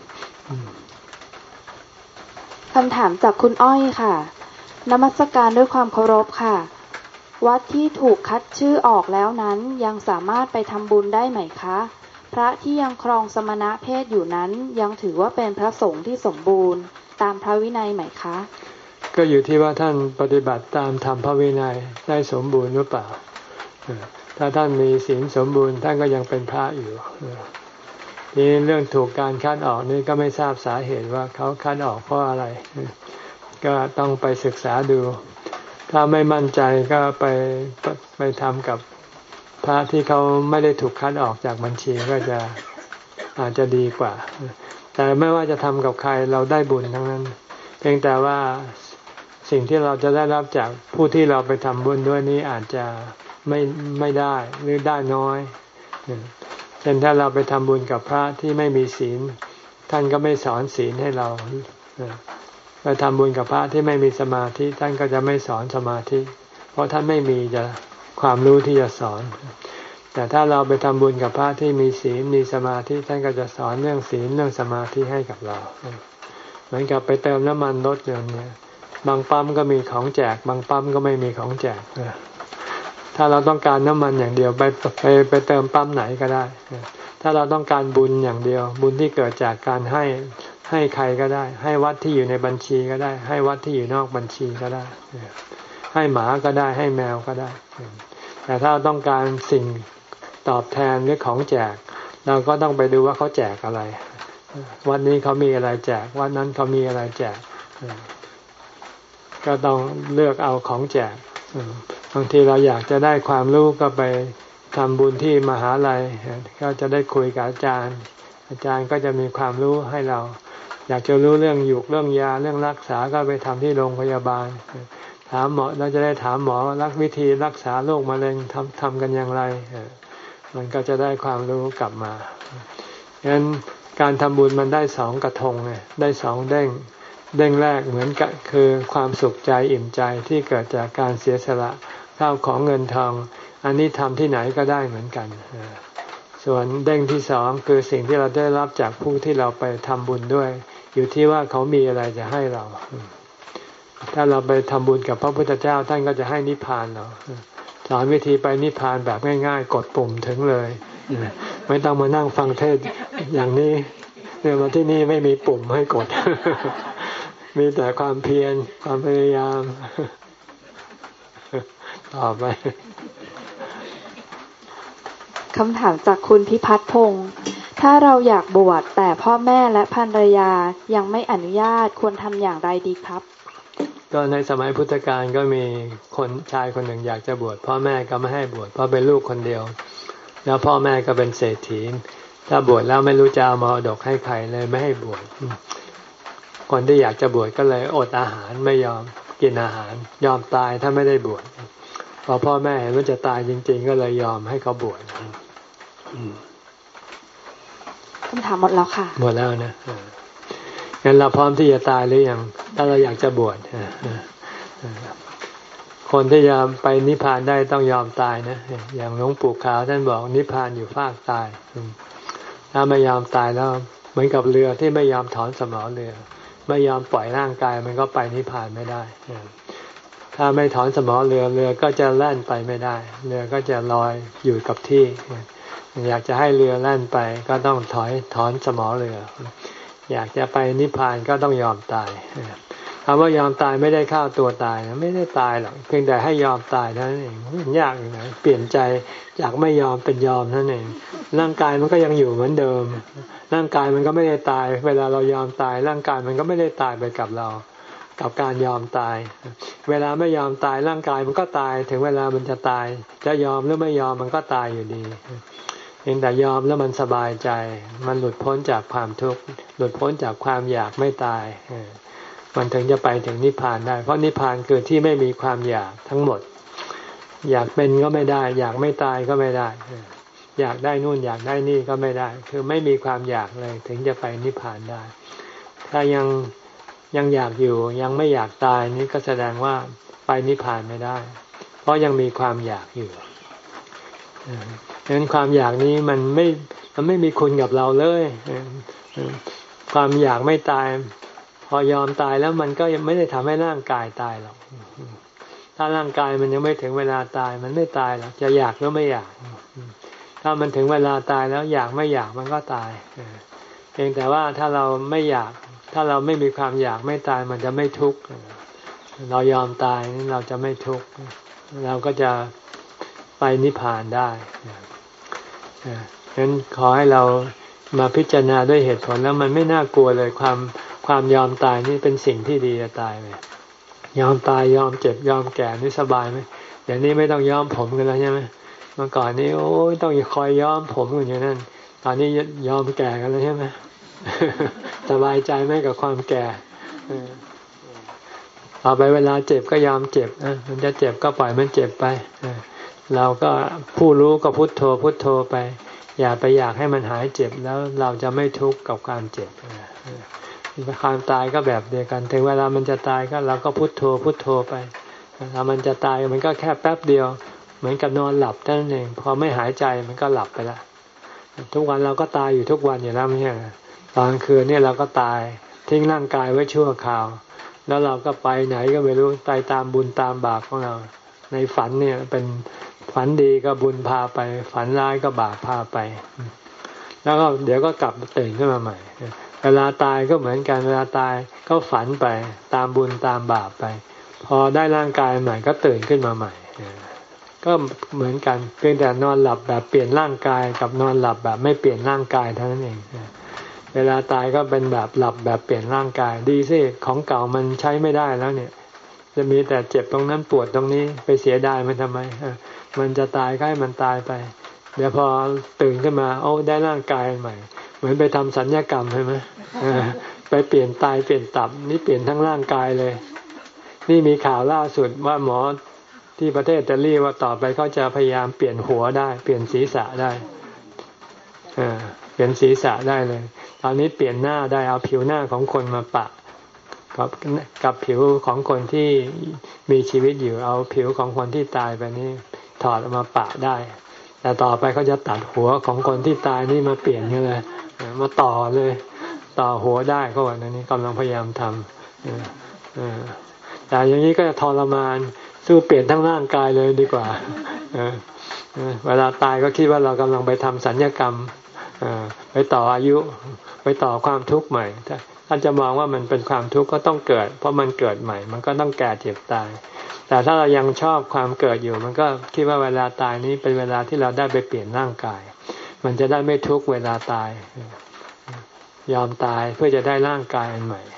คำถามจากคุณอ้อยค่ะนมัสการด้วยความเคารพค่ะวัดที่ถูกคัดชื่อออกแล้วนั้นยังสามารถไปทำบุญได้ไหมคะพระที่ยังครองสมณะเพศอยู่นั้นยังถือว่าเป็นพระสงฆ์ที่สมบูรณ์ตามพระวินัยไหมคะก็อยู่ที่ว่าท่านปฏิบัติตามธรรมพระวินัยได้สมบูรณ์หรือเปล่าถ้าท่านมีศีลสมบูรณ์ท่านก็ยังเป็นพระอยู่นี่เรื่องถูกการคัดออกนี่ก็ไม่ทราบสาเหตุว่าเขาคัดออกเพราะอะไรก็ต้องไปศึกษาดูถ้าไม่มั่นใจก็ไปไปทำกับพระที่เขาไม่ได้ถูกคัดออกจากบัญชีก็จะอาจจะดีกว่าแต่ไม่ว่าจะทำกับใครเราได้บุญทั้งนั้นเพียงแต่ว่าสิ่งที่เราจะได้รับจากผู้ที่เราไปทำบุญด้วยนี้อาจจะไม่ไม่ได้หรือได้น้อยเช่นถ้าเราไปทำบุญกับพระที่ไม่มีศีลท่านก็ไม่สอนศีลให้เราไปทำบุญกับพระที่ไม่มีสมาธิท่านก็จะไม่สอนสมาธิเพราะท่านไม่มีจะความรู้ที่จะสอนแต่ถ้าเราไปทำบุญกับพระที่มีศีลมีสมาธิท่านก็จะสอนเรื่องศีลเรื่องสมาธิให้กับเราเหมือนกับไปเติมน้ำมันรถยนต์เนี่ยบางปั๊มก็มีของแจกบางปั๊มก็ไม่มีของแจกถ้าเราต้องการน้ำมันอย่างเดียวไปไปไปเติมปั๊มไหนก็ได้ถ้าเราต้องการบุญอย่างเดียวบุญที่เกิดจากการให้ให้ใครก็ได้ให้วัดที่อยู่ในบัญชีก็ได้ให้วัดที่อยู่นอกบัญชีก็ได้ให้หมาก็ได้ให้แมวก็ได้แต่ถ้าเราต้องการสิ่งตอบแทนหรือของแจกเราก็ต้องไปดูว่าเขาแจกอะไรวัดนี้เขามีอะไรแจกวัดนั้นเขามีอะไรแจกก็ต้องเลือกเอาของแจกบางทีเราอยากจะได้ความรู้ก็ไปทำบุญที่มหาลัยก็จะได้คุยกับอาจารย์อาจารย์ก็จะมีความรู้ให้เราอยากจะรู้เรื่องหยุกเรื่องยาเรื่องรักษาก็ไปทำที่โรงพยาบาลถามหมอเราจะได้ถามหมอรักวิธีรักษาโรคมะเร็งทำทำกันอย่างไรมันก็จะได้ความรู้กลับมาฉะนั้นการทำบุญมันได้สองกระทงไงได้สองเด้งเด้งแรกเหมือนกับคือความสุขใจอิ่มใจที่เกิดจากการเสียสละข้าวของเงินทองอันนี้ทำที่ไหนก็ได้เหมือนกันส่วนเด้งที่สองคือสิ่งที่เราได้รับจากผู้ที่เราไปทำบุญด้วยอยู่ที่ว่าเขามีอะไรจะให้เราถ้าเราไปทำบุญกับพระพุทธเจ้าท่านก็จะให้นิพพานเราสอนวิธีไปนิพพานแบบง่ายๆกดปุ่มถึงเลยไม่ต้องมานั่งฟังเทศอย่างนี้เนี่ยมาที่นี่ไม่มีปุ่มให้กดมีแต่ความเพียรความพยายามต่อไปคำถามจากคุณพิพัฒน์พงศ์ถ้าเราอยากบวชแต่พ่อแม่และภรรยายังไม่อนุญาตควรทำอย่างไรดีครับก็ในสมัยพุทธกาลก็มีคนชายคนหนึ่งอยากจะบวชพ่อแม่ก็ไม่ให้บวชเพราะเป็นลูกคนเดียวแล้วพ่อแม่ก็เป็นเศรษฐีถ้าบวชแล้วไม่รู้จะเอามรดกให้ใครเลยไม่ให้บวชคนที่อยากจะบวชก็เลยอดอาหารไม่ยอมกินอาหารยอมตายถ้าไม่ได้บวชพอพ่อแม่เห็นว่าจะตายจริงๆก็เลยยอมให้เขาบวชคำถามหมดแล้วค่ะหมดแล้วนะงั้นเราพร้อมที่จะตายหรือยังถ้าเราอยากจะบวชคนที่จะไปนิพพานได้ต้องยอมตายนะอย่างหลวงปู่ขาวท่านบอกนิพพานอยู่ฟากตายถ้าไม่ยอมตายแล้วเหมือนกับเรือที่ไม่ยอมถอนสมอเรือไม่ยอมปล่อยร่างกายมันก็ไปนิพพานไม่ได้ถ้าไม่ถอนสมอเรือเรือก็จะแล่นไปไม่ได้เรือก็จะลอยอยู่กับที่อยากจะให้เรือแล่นไปก็ต้องถอยถอนสมอเรืออยากจะไปนิพพานก็ต้องยอมตายคำว่ายอมตายไม่ได้ฆ่าตัวตายนะไม่ได้ตายหรอกเพียงแต่ให้ยอมตายเท่านั้นเองมันยากอย่างไรเปลี่ยนใจจากไม่ยอมเป็นยอมเท่านั้นเองร่างกายมันก็ยังอยู่เหมือนเดิมร่างกายมันก็ไม่ได้ตายเวลาเรายอมตายร่างกายมันก็ไม่ได้ตายไปกับเรากับการยอมตายเวลาไม่ยอมตายร่างกายมันก็ตายถึงเวลามันจะตายจะยอมหรือไม่ยอมมันก็ตายอยู่ดีเพียงแต่ยอมแล้วมันสบายใจมันหลุดพ้นจากความทุกข์หลุดพ้นจากความอยากไม่ตายมันถึงจะไปถึงนิพพานได้เพราะนิพพานคือที่ไม่มีความอยากทั้งหมดอยากเป็นก็ไม่ได้อยากไม่ตายก็ไม่ได้อยากได้นู่นอยากได้นี่ก็ไม่ได้คือไม่มีความอยากเลยถึงจะไปนิพพานได้ถ้ายังยังอยากอยู่ยังไม่อยากตายนี่ก็แสดงว่าไปนิพพานไม่ได้เพราะยังมีความอยากอยู่ดังนั้นความอยากนี้มันไม่มันไม่มีคุณกับเราเลยความอยากไม่ตายพอยอมตายแล้วมันก็ยังไม่ได้ทำให้ร่างกายตายหรอกถ้าร่างกายมันยังไม่ถึงเวลาตายมันไม่ตายหรอกจะอยากหรือไม่อยากถ้ามันถึงเวลาตายแล้วอยากไม่อยากมันก็ตายเพียงแต่ว่าถ้าเราไม่อยากถ้าเราไม่มีความอยากไม่ตายมันจะไม่ทุกข์เรายอมตายเราจะไม่ทุกข์เราก็จะไปนิพพานได้ฉะนั้นขอให้เรามาพิจารณาด้วยเหตุผลแล้วมันไม่น่ากลัวเลยความความยอมตายนี่เป็นสิ่งที่ดีจะตายไหมยอมตายยอมเจ็บยอมแก่นี่สบายไหมเดี๋ยวนี้ไม่ต้องยอมผมกันแล้วใช่ไหมเมื่อก่อนนี้โอ้ยต้องคอยยอมผมอย่างนั้นตอนนี้ยอมแก่กันแล้วใช่ไหมสบายใจไหมกับความแก่เอาไปเวลาเจ็บก็ยอมเจ็บนะมันจะเจ็บก็ปล่อยมันเจ็บไปเราก็ผู้รู้ก็พุทโธพุทโธไปอย่าไปอยากให้มันหายเจ็บแล้วเราจะไม่ทุกข์กับความเจ็บความตายก็แบบเดียวกันถึงเวลามันจะตายก็เราก็พุทโธพุทโธไปถ้ามันจะตายมันก็แค่แป๊บเดียวเหมือนกับนอนหลับเท่านั้นเองพอไม่หายใจมันก็หลับไปละทุกวันเราก็ตายอยู่ทุกวันอยู่แล้วไม่ใช่ตอนคืนเนี่ยเราก็ตายทิ้งร่างกายไว้ชั่วคราวแล้วเราก็ไปไหนก็ไม่รู้ไปตามบุญตามบาปของเราในฝันเนี่ยเป็นฝันดีก็บุญพาไปฝันร้ายก็บาปพาไปแล้วก็เดี๋ยวก็กลับตื่นขึ้นมาใหม่เวลาตายก็เหมือนกันเวลาตายก็ฝันไปตามบุญตามบาปไปพอได้ร่างกายใหม่ก็ตื่นขึ้นมาใหม่ก็เหมือนกันเพียงแต่นอนหลับแบบเปลี่ยนร่างกายกับนอนหลับแบบไม่เปลี่ยนร่างกายเท่านั้นเองเวลาตายก็เป็นแบบหลับแบบเปลี่ยนร่างกายดีสิของเก่ามันใช้ไม่ได้แล้วเนี่ยจะมีแต่เจ็บตรงนั้นปวดตรงนี้ไปเสียดายมันทำไมมันจะตายก็ให้มันตายไปเดี๋ยวพอตื่นขึ้นมาโอ้ได้ร่างกายใหม่เหมือนไปทำสัญญกรรมใช่ไหมไปเปลี่ยนตายเปลี่ยนตับนี่เปลี่ยนทั้งร่างกายเลยนี่มีข่าวล่าสุดว่าหมอที่ประเทศอิตาลีว่าต่อไปเขาจะพยายามเปลี่ยนหัวได้เปลี่ยนศีรษะได้เปลี่ยนศีรษะได้เลยตอนนี้เปลี่ยนหน้าได้เอาผิวหน้าของคนมาปะกับกับผิวของคนที่มีชีวิตอยู่เอาผิวของคนที่ตายไปนี่ถอดออกมาปะได้แต่ต่อไปเขาจะตัดหัวของคนที่ตายนี่มาเปลี่ยนกันเลยมาต่อเลยต่อหัวได้เขาว่านี้กำลังพยายามทำแต่อย่างนี้ก็จะทรมานสู้เปลี่ยนทั้งร่างกายเลยดีกว่าเวลาตายก็คิดว่าเรากำลังไปทำสัญญกรรมไปต่ออายุไปต่อความทุกข์ใหม่ท่านจะมองว่ามันเป็นความทุกข์ก็ต้องเกิดเพราะมันเกิดใหม่มันก็ต้องแก่เจ็บตายแต่ถ้าเรายังชอบความเกิดอยู่มันก็คิดว่าเวลาตายนี้เป็นเวลาที่เราได้ไปเปลี่ยนร่างกายมันจะได้ไม่ทุกข์เวลาตายยอมตายเพื่อจะได้ร่างกายอันใหม่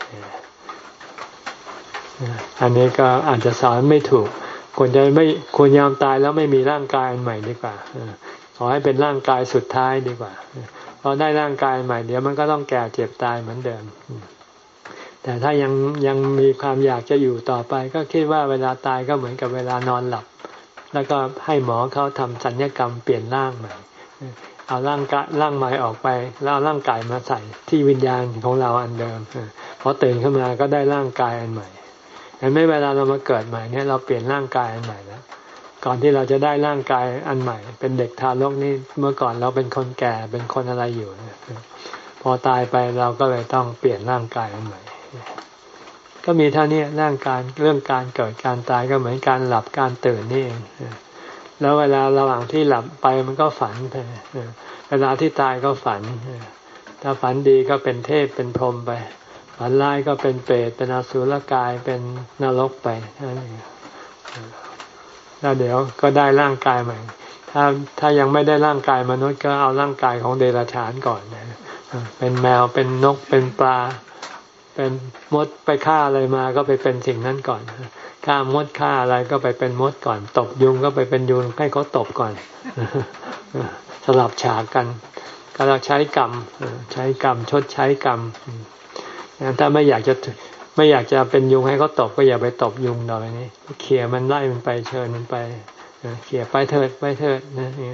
อันนี้ก็อาจจะสอนไม่ถูกควรจะไม่ควรยอมตายแล้วไม่มีร่างกายอันใหม่ดีกว่าขอให้เป็นร่างกายสุดท้ายดีกว่าพอได้ร่างกายใหม่เดี๋ยวมันก็ต้องแก่เจ็บตายเหมือนเดิมแต่ถ้ายังยังมีความอยากจะอยู่ต่อไปก็คิดว่าเวลาตายก็เหมือนกับเวลานอนหลับแล้วก็ให้หมอเขาทำศัลยกรรมเปลี่ยนร่างใหม่เอาร่างกายร่างใหม่ออกไปแล้วร่างกายมาใส่ที่วิญญาณของเราอันเดิมพอตื่นขึ้นมาก็ได้ร่างกายอันใหม่เห็นไหมเวลาเรามาเกิดใหม่เนี่ยเราเปลี่ยนร่างกายอันใหม่แล้วก่อนที่เราจะได้ร่างกายอันใหม่เป็นเด็กทารกนี่เมื่อก่อนเราเป็นคนแก่เป็นคนอะไรอยู่พอตายไปเราก็เลยต้องเปลี่ยนร่างกายอันใหม่ก็มีเท่านี้ร่างกายเรื่องการเกิดการตายก็เหมือนการหลับการตื่นนี่เองแล้วเวลาระหว่างที่หลับไปมันก็ฝันไปเวลาที่ตายก็ฝันถ้าฝันดีก็เป็นเทพเป็นพรหมไปฝันร้ายก็เป็นเปรตเป็นอสุรกายเป็นนรกไปนั่นเองแล้วเดี๋ยวก็ได้ร่างกายใหม่ถ้าถ้ายังไม่ได้ร่างกายมนุษย์ก็เอาร่างกายของเดรัจฉานก่อนเป็นแมวเป็นนกเป็นปลาเป็นมดไปฆ่าอะไรมาก็ไปเป็นสิ่งนั้นก่อนฆ่ามดฆ่าอะไรก็ไปเป็นมดก่อนตบยุงก็ไปเป็นยุงให้เขาตบก่อนสลับฉากกันก็เราใช้กรรมใช้กรรมชดใช้กรรมถ้าไม่อยากจะไม่อยากจะเป็นยุงให้เขาตบก็อย่าไปตบยุงต่อไปนี้เขี่ยมันไล่มันไปเชิญมันไปเขี่ยไปเถิดไปเถิดนะนี่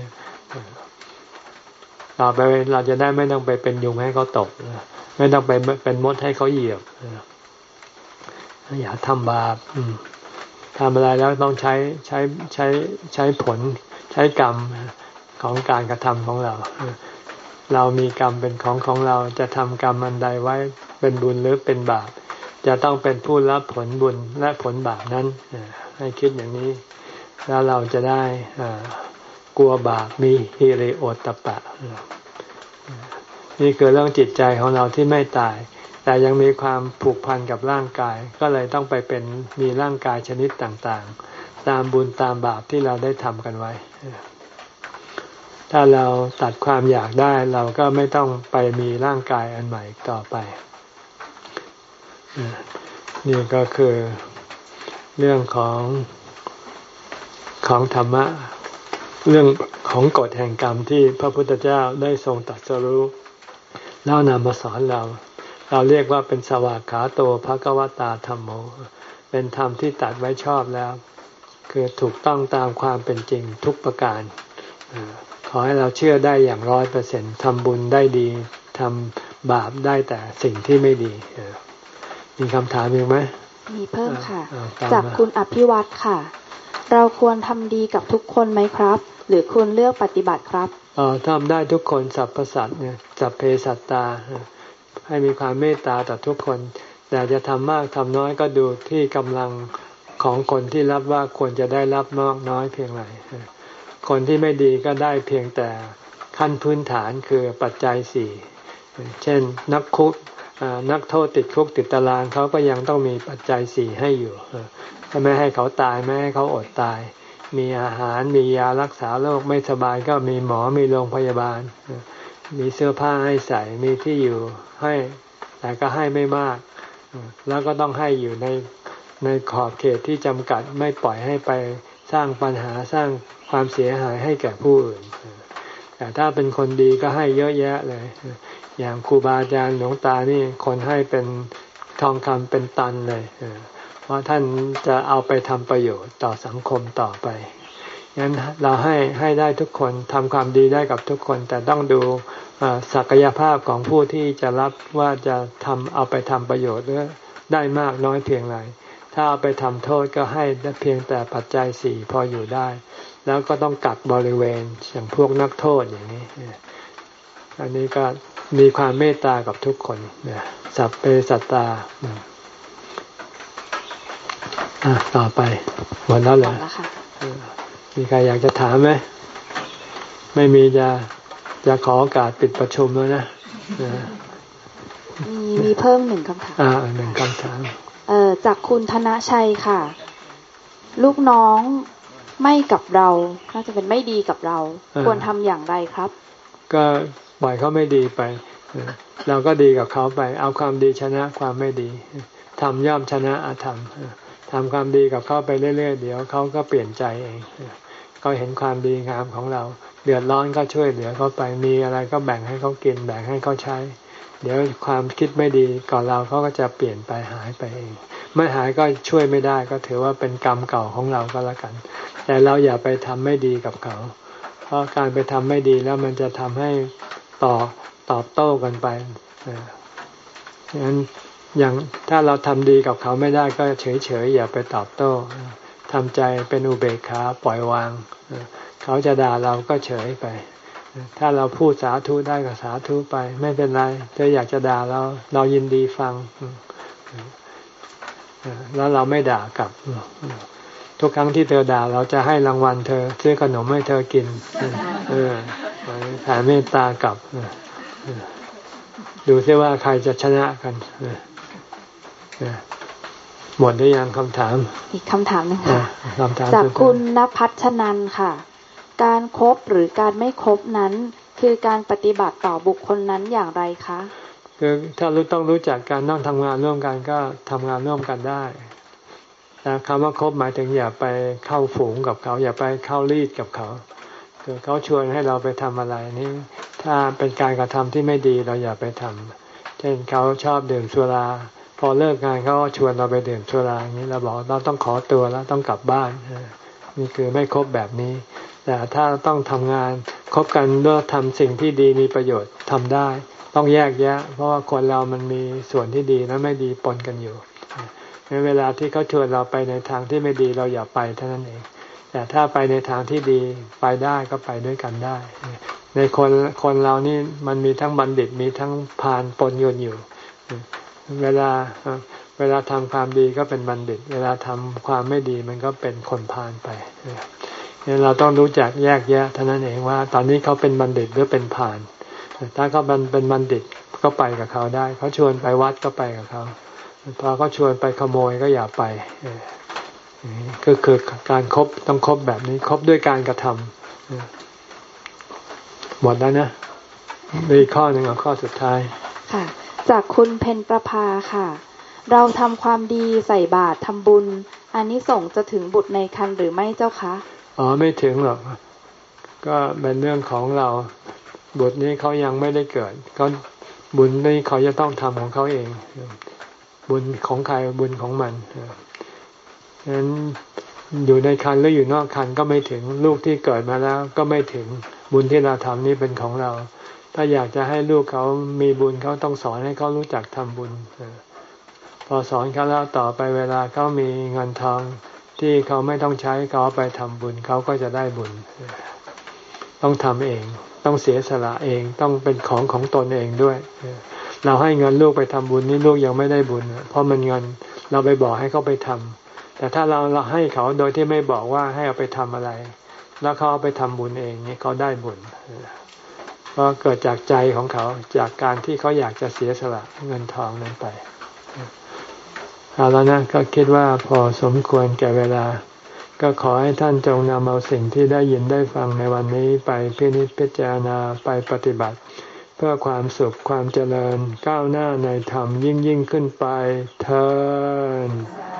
ต่อไปเราจะได้ไม่ต้องไปเป็นยุงให้เขาตบไม่ต้องไปเป็นมดให้เขาเหยียบอย่าทำบาปทำอะไรแล้วต้องใช้ใช้ใช้ใช้ผลใช้กรรมของการกระทำของเราเรามีกรรมเป็นของของเราจะทำกรรมอันใดไว้เป็นบุญหรือเป็นบาปจะต้องเป็นผู้รับผลบุญและผลบาปนั้นให้คิดอย่างนี้แล้วเราจะได้กลัวบาปมีฮิริโอตตัปปะนี่คือเรื่องจิตใจของเราที่ไม่ตายแต่ยังมีความผูกพันกับร่างกายก็เลยต้องไปเป็นมีร่างกายชนิดต่างๆตามบุญตามบาปที่เราได้ทำกันไว้ถ้าเราตัดความอยากได้เราก็ไม่ต้องไปมีร่างกายอันใหม่ต่อไปนี่ก็คือเรื่องของของธรรมะเรื่องของกฎแห่งกรรมที่พระพุทธเจ้าได้ทรงตรัสรู้แล้วนำมาสอนเราเราเรียกว่าเป็นสวากขาโตภควตาธัมโมเป็นธรรมที่ตัดไว้ชอบแล้วคือถูกต้องตามความเป็นจริงทุกประการขอให้เราเชื่อได้อย่างร้อยเปอร์เซ็นต์ทำบุญได้ดีทำบาปได้แต่สิ่งที่ไม่ดีมีคำถามอีกไหมมีเพิ่มค่ะจากคุณอภิวัตรค่ะเราควรทำดีกับทุกคนไหมครับหรือควรเลือกปฏิบัติครับอ๋อทำได้ทุกคนสรรพสัตว์เนี่ยสัพเพสัตตาให้มีความเมตตาต่อทุกคนแต่จะทำมากทำน้อยก็ดูที่กำลังของคนที่รับว่าควรจะได้รับมากน้อยเพียงไรคนที่ไม่ดีก็ได้เพียงแต่ขั้นพื้นฐานคือปัจจัยสี่เช่นนักคุกนักโทษติดคุกติดตารางเขาก็ยังต้องมีปัจจัยสี่ให้อยู่ถ้าไม่ให้เขาตายไม่ให้เขาอดตายมีอาหารมียารักษาโรคไม่สบายก็มีหมอมีโรงพยาบาลมีเสื้อผ้าให้ใส่มีที่อยู่ให้แต่ก็ให้ไม่มากแล้วก็ต้องให้อยู่ในในขอบเขตที่จำกัดไม่ปล่อยให้ไปสร้างปัญหาสร้างความเสียหายให้แก่ผู้อื่นแต่ถ้าเป็นคนดีก็ให้เยอะแยะเลยอย่างครูบาอาจารย์หลวงตานี่คนให้เป็นทองคำเป็นตันเลยเพราะท่านจะเอาไปทำประโยชน์ต่อสังคมต่อไปงั้นเราให้ให้ได้ทุกคนทำความดีได้กับทุกคนแต่ต้องดูศักยภาพของผู้ที่จะรับว่าจะทำเอาไปทำประโยชน์หรือได้มากน้อยเพียงไรถ้าเอาไปทำโทษก็ให้ได้เพียงแต่ปัจจัยสี่พออยู่ได้แล้วก็ต้องกักบริเวณอย่างพวกนักโทษอย่างนี้อันนี้ก็มีความเมตตากับทุกคนสัพเพสัตตาอ่ะต่อไปหมดแล้วเหรอมีใครอยากจะถามไหมไม่มีจะจะขอโอกาสปิดประชุมแล้วนะมีมีเพิ่มหนึ่งคำถามอ่าหนึ่งคำถามเอ่อจากคุณธนชัยค่ะลูกน้องไม่กับเราน่าจะเป็นไม่ดีกับเราควรทำอย่างไรครับก็ปล่อยเขาไม่ดีไปเราก็ดีกับเขาไปเอาความดีชนะความไม่ดีทำย่อมชนะอธรรมทำความดีกับเขาไปเรื่อยๆเดี๋ยวเขาก็เปลี่ยนใจเองเขาเห็นความดีงามของเราเดือดร้อนก็ช่วยเหลือเขาไปมีอะไรก็แบ่งให้เขากินแบ่งให้เขาใช้เดี๋ยวความคิดไม่ดีก่อนเราเขาก็จะเปลี่ยนไปหายไปเองไม่หายก็ช่วยไม่ได้ก็ถือว่าเป็นกรรมเก่าของเราก็แล้วกันแต่เราอย่าไปทำไม่ดีกับเขาเพราะการไปทำไม่ดีแล้วมันจะทำให้ต่อตอบโต้กันไปฉะนั้นอย่างถ้าเราทำดีกับเขาไม่ได้ก็เฉยๆอย่าไปตอบโต้ทำใจเป็นอุเบกขาปล่อยวางเขาจะด่าเราก็เฉยไปถ้าเราพูดสาธุได้ก็สาธุไปไม่เป็นไรเธออยากจะด่าเราเรายินดีฟังแล้วเราไม่ด่ากลับทุกครั้งที่เธอด่าเราจะให้รางวัลเธอซื้อขนมให้เธอกินเออแผ่เมตตากลับดูซิว่าใครจะชนะกันหมดหรือยังคำถามอีกคำถามหนึ่งค่ะจากคุณณภัชนันค่ะการคบหรือการไม่คบนั้นคือการปฏิบัติต่อบุคคลนั้นอย่างไรคะคือถ้ารู้ต้องรู้จักการต้องทำงานร่วมกันก็ทำงานร่วมกันได้แต่คำว่าคบหมายถึงอย่าไปเข้าฝูงกับเขาอย่าไปเข้ารีดกับเขาคือเขาชวนให้เราไปทำอะไรนี่ถ้าเป็นการกระทำที่ไม่ดีเราอย่าไปทำเช่นเขาชอบดื่มสุราพอเลิกงานเขาชวนเราไปดื่มสุราอย่างนี้เราบอกเราต้องขอตัวแล้วต้องกลับบ้านนี่คือไม่คบแบบนี้แต่ถ้าต้องทำงานคบกันเพื่อทำสิ่งที่ดีมีประโยชน์ทำได้ต้องแยกแยะเพราะว่าคนเรามันมีส่วนที่ดีและไม่ดีปนกันอยู่ในเวลาที่เขาชวนเราไปในทางที่ไม่ดีเราอย่าไปเท่านั้นเองแต่ถ้าไปในทางที่ดีไปได้ก็ไปด้วยกันได้ในคนคนเรานี่มันมีทั้งบัณฑิตมีทั้งพาลปนกันอยู่เวลาเวลาทำความดีก็เป็นบัณฑิตเวลาทำความไม่ดีมันก็เป็นคนพาลไปเนี่ยเราต้องรู้จักแยกแยะเท่านั้นเองว่าตอนนี้เขาเป็นบัณฑิตหรือเป็นพาลถ้าเขาเป็นบัณฑิตก็ไปกับเขาได้เขาชวนไปวัดก็ไปกับเขาพอเขาชวนไปขโมยก็อย่าไปก็คือการครบต้องครบแบบนี้ครบด้วยการกระทำหมดแล้วนะมีข้อหนึ่งข้อสุดท้ายค่ะจากคุณเพ็ญประภาค่ะเราทำความดีใส่บาตรทำบุญอานิสงส์จะถึงบุตรในครรภ์หรือไม่เจ้าคะอ๋อไม่ถึงหรอกก็เป็นเรื่องของเราบุตรนี้เขายังไม่ได้เกิดก็บุญนี้เขาจะต้องทำของเขาเองบุญของใครบุญของมันฉะนั้นอยู่ในครรภ์หรืออยู่นอกครรภ์ก็ไม่ถึงลูกที่เกิดมาแล้วก็ไม่ถึงบุญที่เราทำนี่เป็นของเราถ้าอยากจะให้ลูกเขามีบุญเขาต้องสอนให้เขารู้จักทำบุญพอสอนเขาแล้วต่อไปเวลาเขามีเงินทองที่เขาไม่ต้องใช้เขาไปทำบุญเขาก็จะได้บุญต้องทำเองต้องเสียสละเองต้องเป็นของของตนเองด้วยเราให้เงินลูกไปทำบุญนี่ลูกยังไม่ได้บุญเพราะมันเงินเราไปบอกให้เขาไปทำแต่ถ้าเราเราให้เขาโดยที่ไม่บอกว่าให้เอาไปทำอะไรแล้วเขาเอาไปทำบุญเองนี่เขาได้บุญเพราะเกิดจากใจของเขาจากการที่เขาอยากจะเสียสละเงินทองนั้นไปเอาแล้วนะก็คิดว่าพอสมควรแก่เวลาก็ขอให้ท่านจงนำเอาสิ่งที่ได้ยินได้ฟังในวันนี้ไปพินิจพิจารณาไปปฏิบัติเพื่อความสุขความเจริญก้าวหน้าในธรรมยิ่งยิ่งขึ้นไปเทอญ